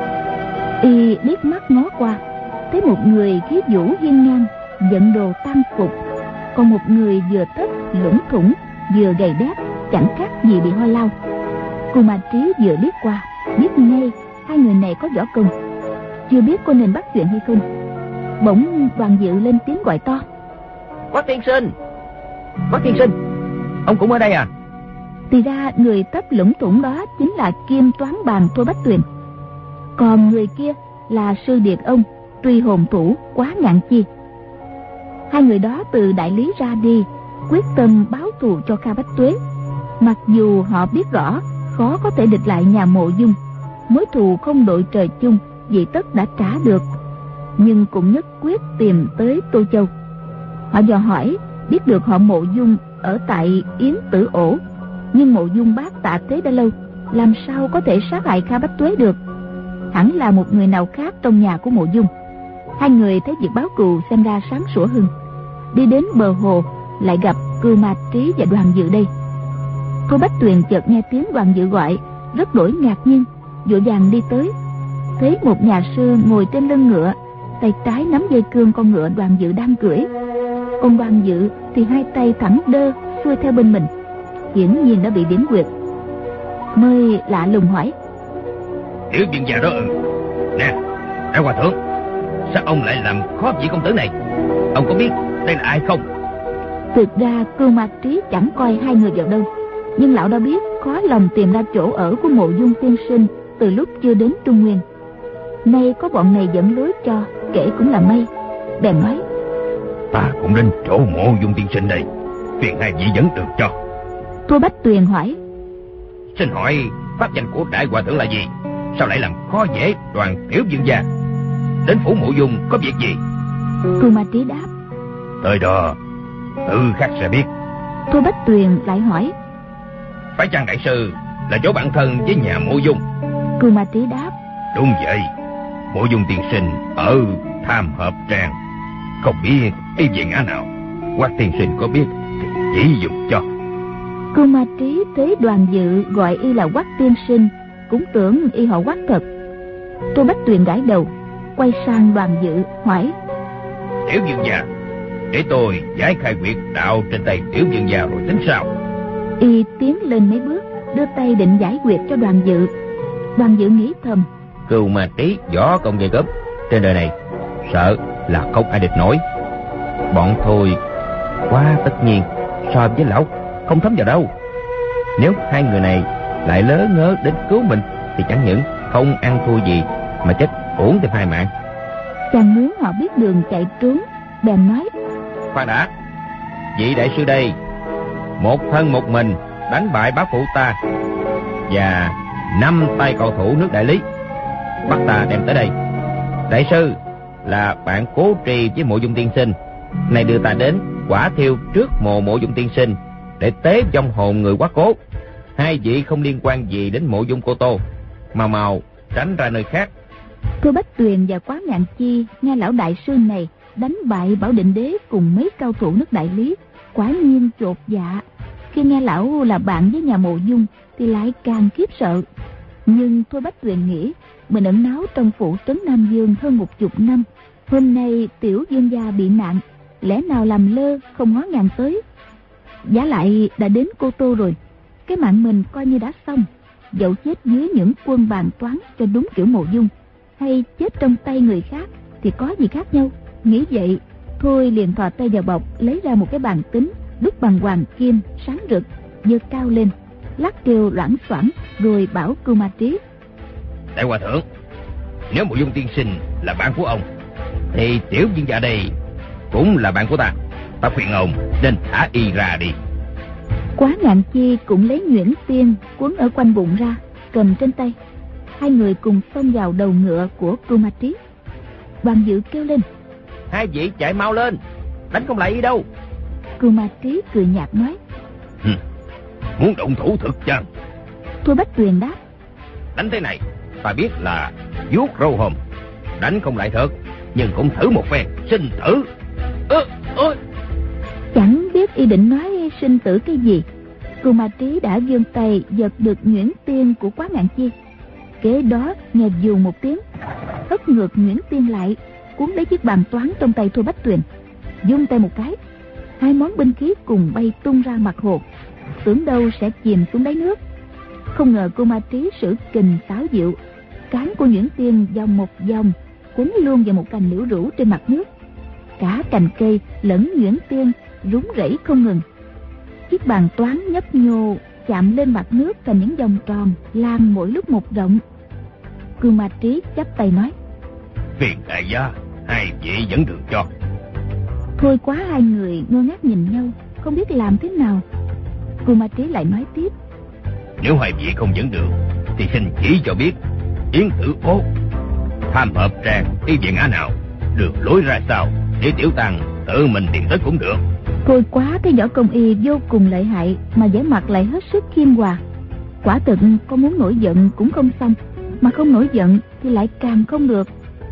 Y liếc mắt ngó qua, thấy một người khí vũ hiên ngang, giận đồ tam phục, còn một người vừa thấp lủng thủng vừa gầy đét, chẳng khác gì bị ho lau. Cưu Ma Trí vừa liếc qua biết ngay hai người này có võ công, chưa biết có nên bắt chuyện hay không. Bỗng Đoàn Dự lên tiếng gọi to: Quách tiên sinh, Quách tiên sinh, ông cũng ở đây à? Thì ra người tấp lủng thủng đó chính là Kim Toán Bàn Thôi Bách Tuyền, còn người kia là sư điệt ông Truy Hồn Thủ Quá Ngạn Chi. Hai người đó từ đại lý ra đi, quyết tâm báo thù cho Kha Bách Tuế. Mặc dù họ biết rõ khó có thể địch lại nhà Mộ Dung, mối thù không đội trời chung vì tất đã trả được, nhưng cũng nhất quyết tìm tới Tô Châu. Họ dò hỏi biết được họ Mộ Dung ở tại Yến Tử Ổ, nhưng Mộ Dung bác tạ thế đã lâu, làm sao có thể sát hại Kha Bách Tuế được? Hẳn là một người nào khác trong nhà của Mộ Dung. Hai người thấy việc báo cù xem ra sáng sủa hơn. Đi đến bờ hồ lại gặp Cưu Ma Trí và Đoàn Dự đây. Thôi Bách Tuyền chợt nghe tiếng Đoàn Dự gọi, rất đổi ngạc nhiên, vội vàng đi tới, thấy một nhà sư ngồi trên lưng ngựa, tay trái nắm dây cương con ngựa Đoàn Dự đang cưỡi, còn Đoàn Dự thì hai tay thẳng đơ xuôi theo bên mình, hiển nhiên đã bị điểm quyệt. Mới lạ lùng hỏi: Tiểu viên già đó nè, đại hòa thượng, sao ông lại làm khó vị công tử này? Ông có biết đây là ai không? Thực ra Cưu Ma Trí chẳng coi hai người vào đâu, nhưng lão đã biết khó lòng tìm ra chỗ ở của Mộ Dung tiên sinh từ lúc chưa đến Trung Nguyên. Nay có bọn này dẫn lối cho, kể cũng là may. Bèn nói: Ta cũng đến chỗ Mộ Dung tiên sinh đây, phiền hai vị dẫn đường cho. Thôi Bách Tuyền hỏi: Xin hỏi pháp danh của đại hòa thượng là gì? Sao lại làm khó dễ Đoàn tiểu vương gia? Đến phủ Mộ Dung có việc gì? Cưu Ma Trí đáp: Tới đó tự khắc sẽ biết. Thôi Bách Tuyền lại hỏi: Phải chăng đại sư là chỗ bạn thân với nhà Mộ Dung? Cưu Ma Trí đáp: Đúng vậy, Mộ Dung tiên sinh ở Tham Hợp Trang. Không biết đi về ngã nào, Quách tiên sinh có biết thì chỉ dùng cho. Cưu Ma Trí thấy Đoàn Dự gọi y là Quách tiên sinh, cũng tưởng y họ Quách thật. Thôi Bách Tuyền gãi đầu, quay sang Đoàn Dự hỏi: Tiểu vương gia, để tôi giải khai quyệt đạo trên tay tiểu vương gia rồi tính sao? Y tiến lên mấy bước, đưa tay định giải quyệt cho Đoàn Dự. Đoàn Dự nghĩ thầm: Cưu Ma Trí võ công ghê gớm, trên đời này sợ là không ai địch nổi. Bọn Thôi quá tất nhiên so với lão không thấm vào đâu. Nếu hai người này lại lớ ngớ đến cứu mình thì chẳng những không ăn thua gì mà chết uổng thêm hai mạng. Chàng muốn họ biết đường chạy trốn, bèn nói: Khoan đã, vị đại sư đây một thân một mình đánh bại bá phụ ta và 5 tay cầu thủ nước Đại Lý, bắt ta đem tới đây. Đại sư là bạn cố trì với Mộ Dung tiên sinh, nay đưa ta đến Quả Thiêu trước mộ Mộ Dung tiên sinh để tế vong hồn người quá cố. Hai vị không liên quan gì đến Mộ Dung Cô Tô, mau tránh ra nơi khác. Thôi Bách Tuyền và Quá Ngạn Chi nghe lão đại sư này đánh bại Bảo Định Đế cùng mấy cao thủ nước Đại Lý, quả nhiên chột dạ. Khi nghe lão là bạn với nhà Mộ Dung thì lại càng khiếp sợ. Nhưng Thôi Bách Tuyền nghĩ mình ẩn náu trong phủ trấn Nam Dương hơn 10 năm. Hôm nay tiểu dương gia bị nạn, lẽ nào làm lơ không ngó ngàng tới. Giá lại đã đến Cô Tô rồi, cái mạng mình coi như đã xong. Dẫu chết dưới những quân bàn toán cho đúng kiểu Mộ Dung, hay chết trong tay người khác thì có gì khác nhau. Nghĩ vậy, Thôi liền thò tay vào bọc, lấy ra một cái bàn tính đúc bằng hoàng kim sáng rực, giơ cao lên, lắc kêu loảng xoảng, rồi bảo Cưu Ma Trí: Đại hòa thượng, nếu Mộ Dung tiên sinh là bạn của ông, thì tiểu dương gia đây cũng là bạn của ta. Ta khuyên ông nên thả y ra đi. Quá Ngạn Chi cũng lấy nhuyễn tiên quấn ở quanh bụng ra, cầm trên tay. Hai người cùng xông vào đầu ngựa của Cưu Ma Trí. Hoàng Dự kêu lên: Hai vị chạy mau lên, đánh không lại y đâu. Cưu Ma Trí cười nhạt nói: Muốn động thủ thực chăng? Thôi Bách Tuyền đáp: Đánh thế này, ta biết là vuốt râu hòm. Đánh không lại thật, nhưng cũng thử một phen, sinh tử. Chẳng biết y định nói sinh tử cái gì, Cưu Ma Trí đã vươn tay giật được nhuyễn tiên của Quá Ngạn Chi. Kế đó nghe dù một tiếng, hất ngược nhuyễn tiên lại, cuốn lấy chiếc bàn toán trong tay Thôi Bách Tuyền, vung tay một cái, hai món binh khí cùng bay tung ra mặt hồ, tưởng đâu sẽ chìm xuống đáy nước. Không ngờ Cưu Ma Trí sử kình xảo diệu, cán của nhuyễn tiên vòng một vòng, quấn luôn vào một cành liễu rũ trên mặt nước. Cả cành cây lẫn nhuyễn tiên rúng rẩy không ngừng. Chiếc bàn toán nhấp nhô chạm lên mặt nước thành những vòng tròn lan mỗi lúc một rộng. Cưu Ma Trí chắp tay nói: Phiền đại gia, hai vị dẫn đường cho. Thôi Quá hai người ngơ ngác nhìn nhau, không biết làm thế nào. Cưu Ma Trí lại nói tiếp: Nếu hai vị không dẫn đường thì xin chỉ cho biết Yến Tử Ố, Tham Hợp Tràng đi về ngã nào, đường lối ra sao, để tiểu tăng tự mình tìm tới cũng được. Thôi Quá cái võ công y vô cùng lợi hại, mà vẻ mặt lại hết sức khiêm hòa. Quả thực có muốn nổi giận cũng không xong, mà không nổi giận thì lại càng không được.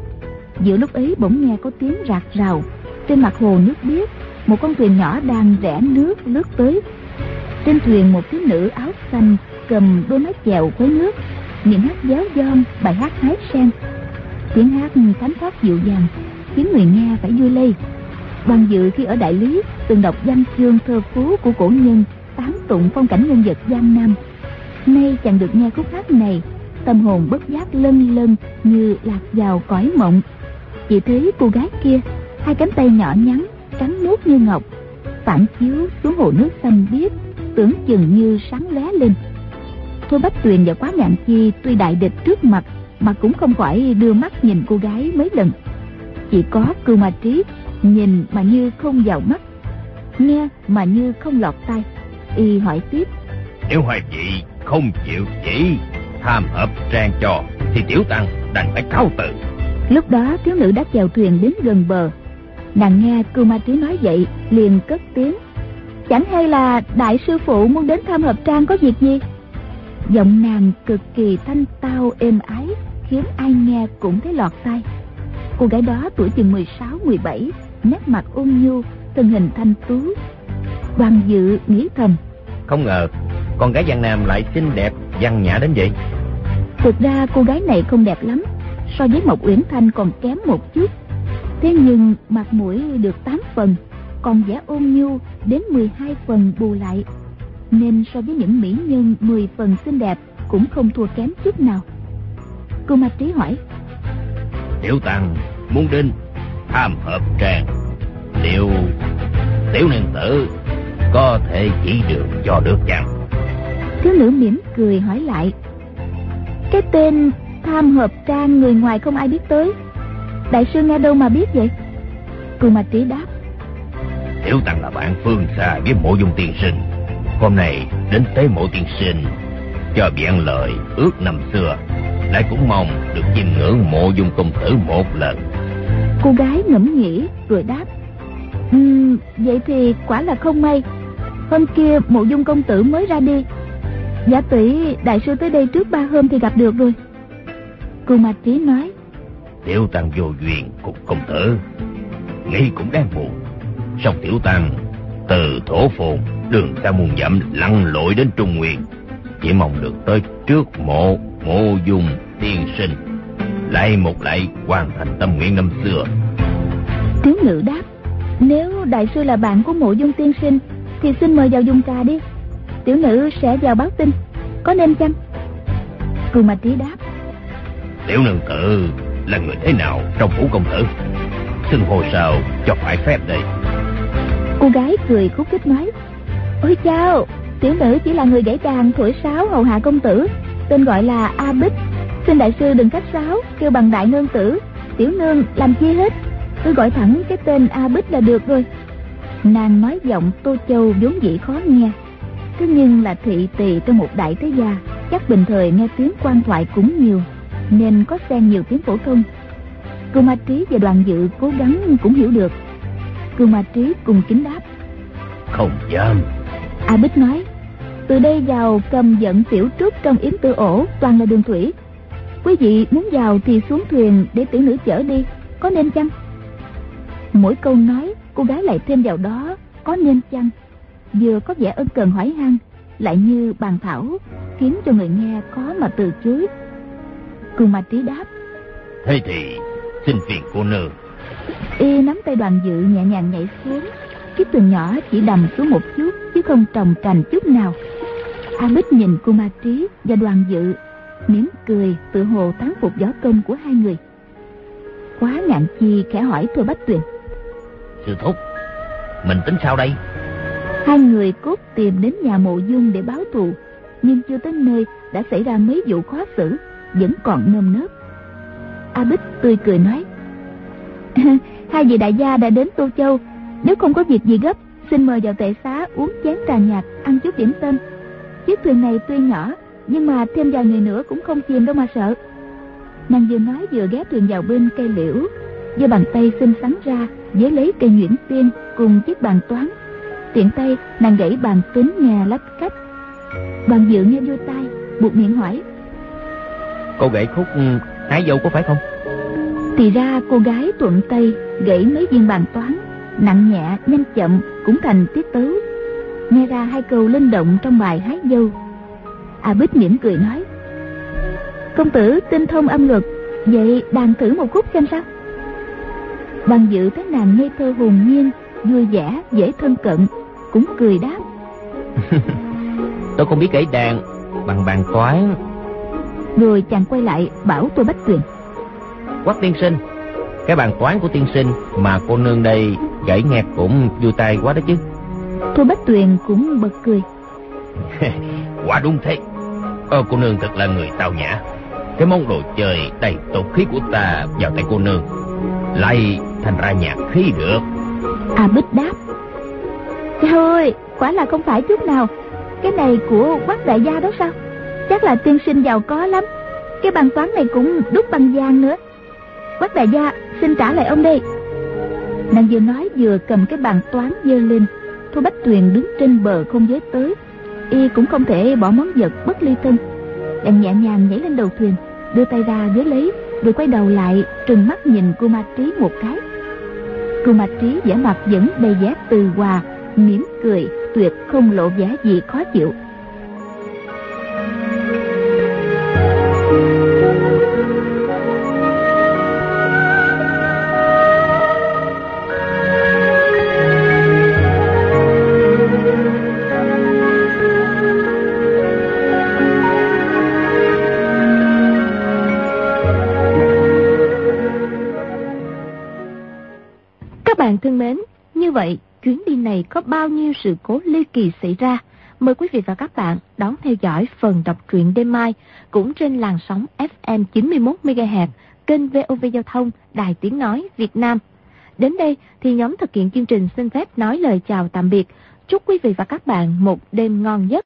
Giữa lúc ấy bỗng nghe có tiếng rạc rào. Trên mặt hồ nước biếc, một con thuyền nhỏ đang rẽ nước lướt tới. Trên thuyền một thiếu nữ áo xanh cầm đôi mái chèo khuấy nước, miệng hát giáo giòn bài hát hái sen. Tiếng hát thánh thoát dịu dàng, khiến người nghe phải vui lây. Hoàng Dự khi ở Đại Lý từng đọc văn chương thơ phú của cổ nhân tán tụng phong cảnh nhân vật Giang Nam. Nay chàng được nghe khúc hát này, tâm hồn bất giác lân lân như lạc vào cõi mộng. Chỉ thấy cô gái kia, hai cánh tay nhỏ nhắn trắng muốt như ngọc, phản chiếu xuống hồ nước xanh biếc, tưởng chừng như sáng lóe lên. Thôi Bách Tuyền và Quá Ngạn Chi tuy đại địch trước mặt mà cũng không khỏi đưa mắt nhìn cô gái mấy lần. Chỉ có Cưu Ma Trí nhìn mà như không vào mắt, nghe mà như không lọt tai. Y hỏi tiếp: Nếu hai vị không chịu chỉ Tham Hợp Tràng cho thì tiểu tăng đành phải cáo từ. Lúc đó thiếu nữ đã chèo thuyền đến gần bờ. Nàng nghe Cưu Ma Trí nói vậy liền cất tiếng: Chẳng hay là đại sư phụ muốn đến Tham Hợp Trang có việc gì? Giọng nàng cực kỳ thanh tao êm ái, khiến ai nghe cũng thấy lọt tai. Cô gái đó tuổi chừng 16-17, nét mặt ôn nhu, thân hình thanh tú. Hoàng Dự nghĩ thầm: Không ngờ con gái Giang Nam lại xinh đẹp văn nhã đến vậy. Thực ra cô gái này không đẹp lắm, so với Mộc Uyển Thanh còn kém một chút. Thế nhưng mặt mũi được 8 phần, còn vẻ ôn nhu đến 12 phần bù lại, nên so với những mỹ nhân 10 phần xinh đẹp cũng không thua kém chút nào. Cưu Ma Trí hỏi: Tiểu tăng muốn đến Tham Hợp Tràng, liệu tiểu nương tử có thể chỉ đường cho được chăng? Thiếu nữ mỉm cười hỏi lại: Cái tên Tham Hợp Trang người ngoài không ai biết tới, đại sư nghe đâu mà biết vậy? Cưu Ma Trí đáp: Tiểu tăng là bạn phương xa với Mộ Dung tiên sinh, hôm nay đến tế Mộ tiên sinh cho biện lời ước năm xưa, lại cũng mong được chiêm ngưỡng Mộ Dung công tử một lần. Cô gái ngẫm nghĩ rồi đáp: Vậy thì quả là không may. Hôm kia Mộ Dung công tử mới ra đi, giả tỷ đại sư tới đây trước 3 hôm thì gặp được rồi. Cưu Ma Trí nói: Tiểu tăng vô duyên cùng công tử, nghĩ cũng đáng buồn. Song tiểu tăng từ Thổ Phồn đường xa muôn dặm lặn lội đến Trung Nguyên, chỉ mong được tới trước mộ Mộ Dung tiên sinh lại một lại hoàn thành tâm nguyện năm xưa. Thiếu nữ đáp: Nếu đại sư là bạn của Mộ Dung tiên sinh thì xin mời vào dùng trà đi. Tiểu nữ sẽ vào báo tin, có nên chăng? Cưu Ma Trí đáp: Tiểu nương tử là người thế nào trong phủ công tử? Xưng hô sao cho phải phép đây. Cô gái cười khúc khích nói: Ôi chao, tiểu nữ chỉ là người gãy đàn thổi sáo hầu hạ công tử, tên gọi là A Bích. Xin đại sư đừng khách sáo, kêu bằng đại nương tử, tiểu nương làm chi hết, cứ gọi thẳng cái tên A Bích là được rồi. Nàng nói giọng Tô Châu vốn dĩ khó nghe, thế nhưng là thị tỳ trong một đại thế gia, chắc bình thời nghe tiếng quan thoại cũng nhiều, nên có xen nhiều tiếng phổ thông. Cưu Ma Trí và Đoàn Dự cố gắng cũng hiểu được. Cưu Ma Trí cùng kính đáp: Không dám. A Bích nói: Từ đây vào cầm dẫn tiểu trúc trong yếm tư ổ toàn là đường thủy. Quý vị muốn vào thì xuống thuyền để tiểu nữ chở đi, có nên chăng? Mỗi câu nói cô gái lại thêm vào đó có nên chăng, vừa có vẻ ân cần hỏi han, lại như bàn thảo, khiến cho người nghe khó mà từ chối. Cưu Ma Trí đáp: Thế thì xin phiền cô nương. Y nắm tay Đoàn Dự nhẹ nhàng nhảy xuống. Chiếc thuyền nhỏ chỉ đầm xuống một chút chứ không trồng cành chút nào. A Bích nhìn Cưu Ma Trí và Đoàn Dự, mỉm cười tự hồ thán phục võ công của hai người. Quá Ngạn Chi khẽ hỏi Thôi Bách Tuyền: Sư thúc, mình tính sao đây? Hai người cốt tìm đến nhà Mộ Dung để báo thù, nhưng chưa tới nơi đã xảy ra mấy vụ khó xử, vẫn còn nơm nớp. A Bích tươi cười nói: Hai vị đại gia đã đến Tô Châu, nếu không có việc gì gấp, xin mời vào tệ xá uống chén trà nhạt, ăn chút điểm tâm. Chiếc thuyền này tuy nhỏ, nhưng mà thêm vài người nữa cũng không chìm đâu mà sợ. Nàng vừa nói vừa ghé thuyền vào bên cây liễu, giơ bàn tay xinh xắn ra với lấy cây nhuyễn tiên cùng chiếc bàn toán. Tiện tay nàng gãy bàn tính nghe lách cách. Đoàn Dự nghe vô tai, buột miệng hỏi: Cô gãy khúc hái dâu có phải không? Thì ra cô gái thuận tay gãy mấy viên bàn toán, nặng nhẹ nhanh chậm cũng thành tiết tấu. Nghe ra hai câu linh động trong bài hái dâu. A Bích mỉm cười nói: Công tử tinh thông âm luật, vậy đàn thử một khúc xem sao? Đoàn Dự thấy nàng ngây thơ hồn nhiên, vui vẻ dễ thân cận, cũng cười đáp: Tôi không biết gãy đàn bằng bàn toán. Rồi chàng quay lại bảo Tô Bách Tuyền: Quách tiên sinh, cái bàn toán của tiên sinh mà cô nương đây gãy nghe cũng vui tai quá đó chứ. Tô Bách Tuyền cũng bật cười: Quả đúng thế. Cô nương thật là người tao nhã. Cái món đồ chơi đầy tục khí của ta vào tay cô nương lại thành ra nhạc khí được. A Bích đáp: Trời ơi, quả là không phải chút nào. Cái này của Quách đại gia đó sao? Chắc là tiên sinh giàu có lắm. Cái bàn toán này cũng đúc bằng vàng nữa. Quách đại gia, xin trả lại ông đây. Nàng vừa nói vừa cầm cái bàn toán giơ lên. Thôi Bách Tuyền đứng trên bờ không giới tới, y cũng không thể bỏ món vật bất ly thân. Nàng nhẹ nhàng nhảy lên đầu thuyền, đưa tay ra với lấy, rồi quay đầu lại trừng mắt nhìn Cưu Ma Trí một cái. Cưu Ma Trí vẻ mặt vẫn đầy vẻ từ hòa, mỉm cười, tuyệt không lộ vẻ gì khó chịu. Các bạn thân mến, như vậy chuyến đi này có bao nhiêu sự cố ly kỳ xảy ra? Mời quý vị và các bạn đón theo dõi phần đọc truyện đêm mai cũng trên làn sóng FM 91 MHz, kênh VOV Giao thông, Đài Tiếng nói Việt Nam. Đến đây thì nhóm thực hiện chương trình xin phép nói lời chào tạm biệt. Chúc quý vị và các bạn một đêm ngon giấc.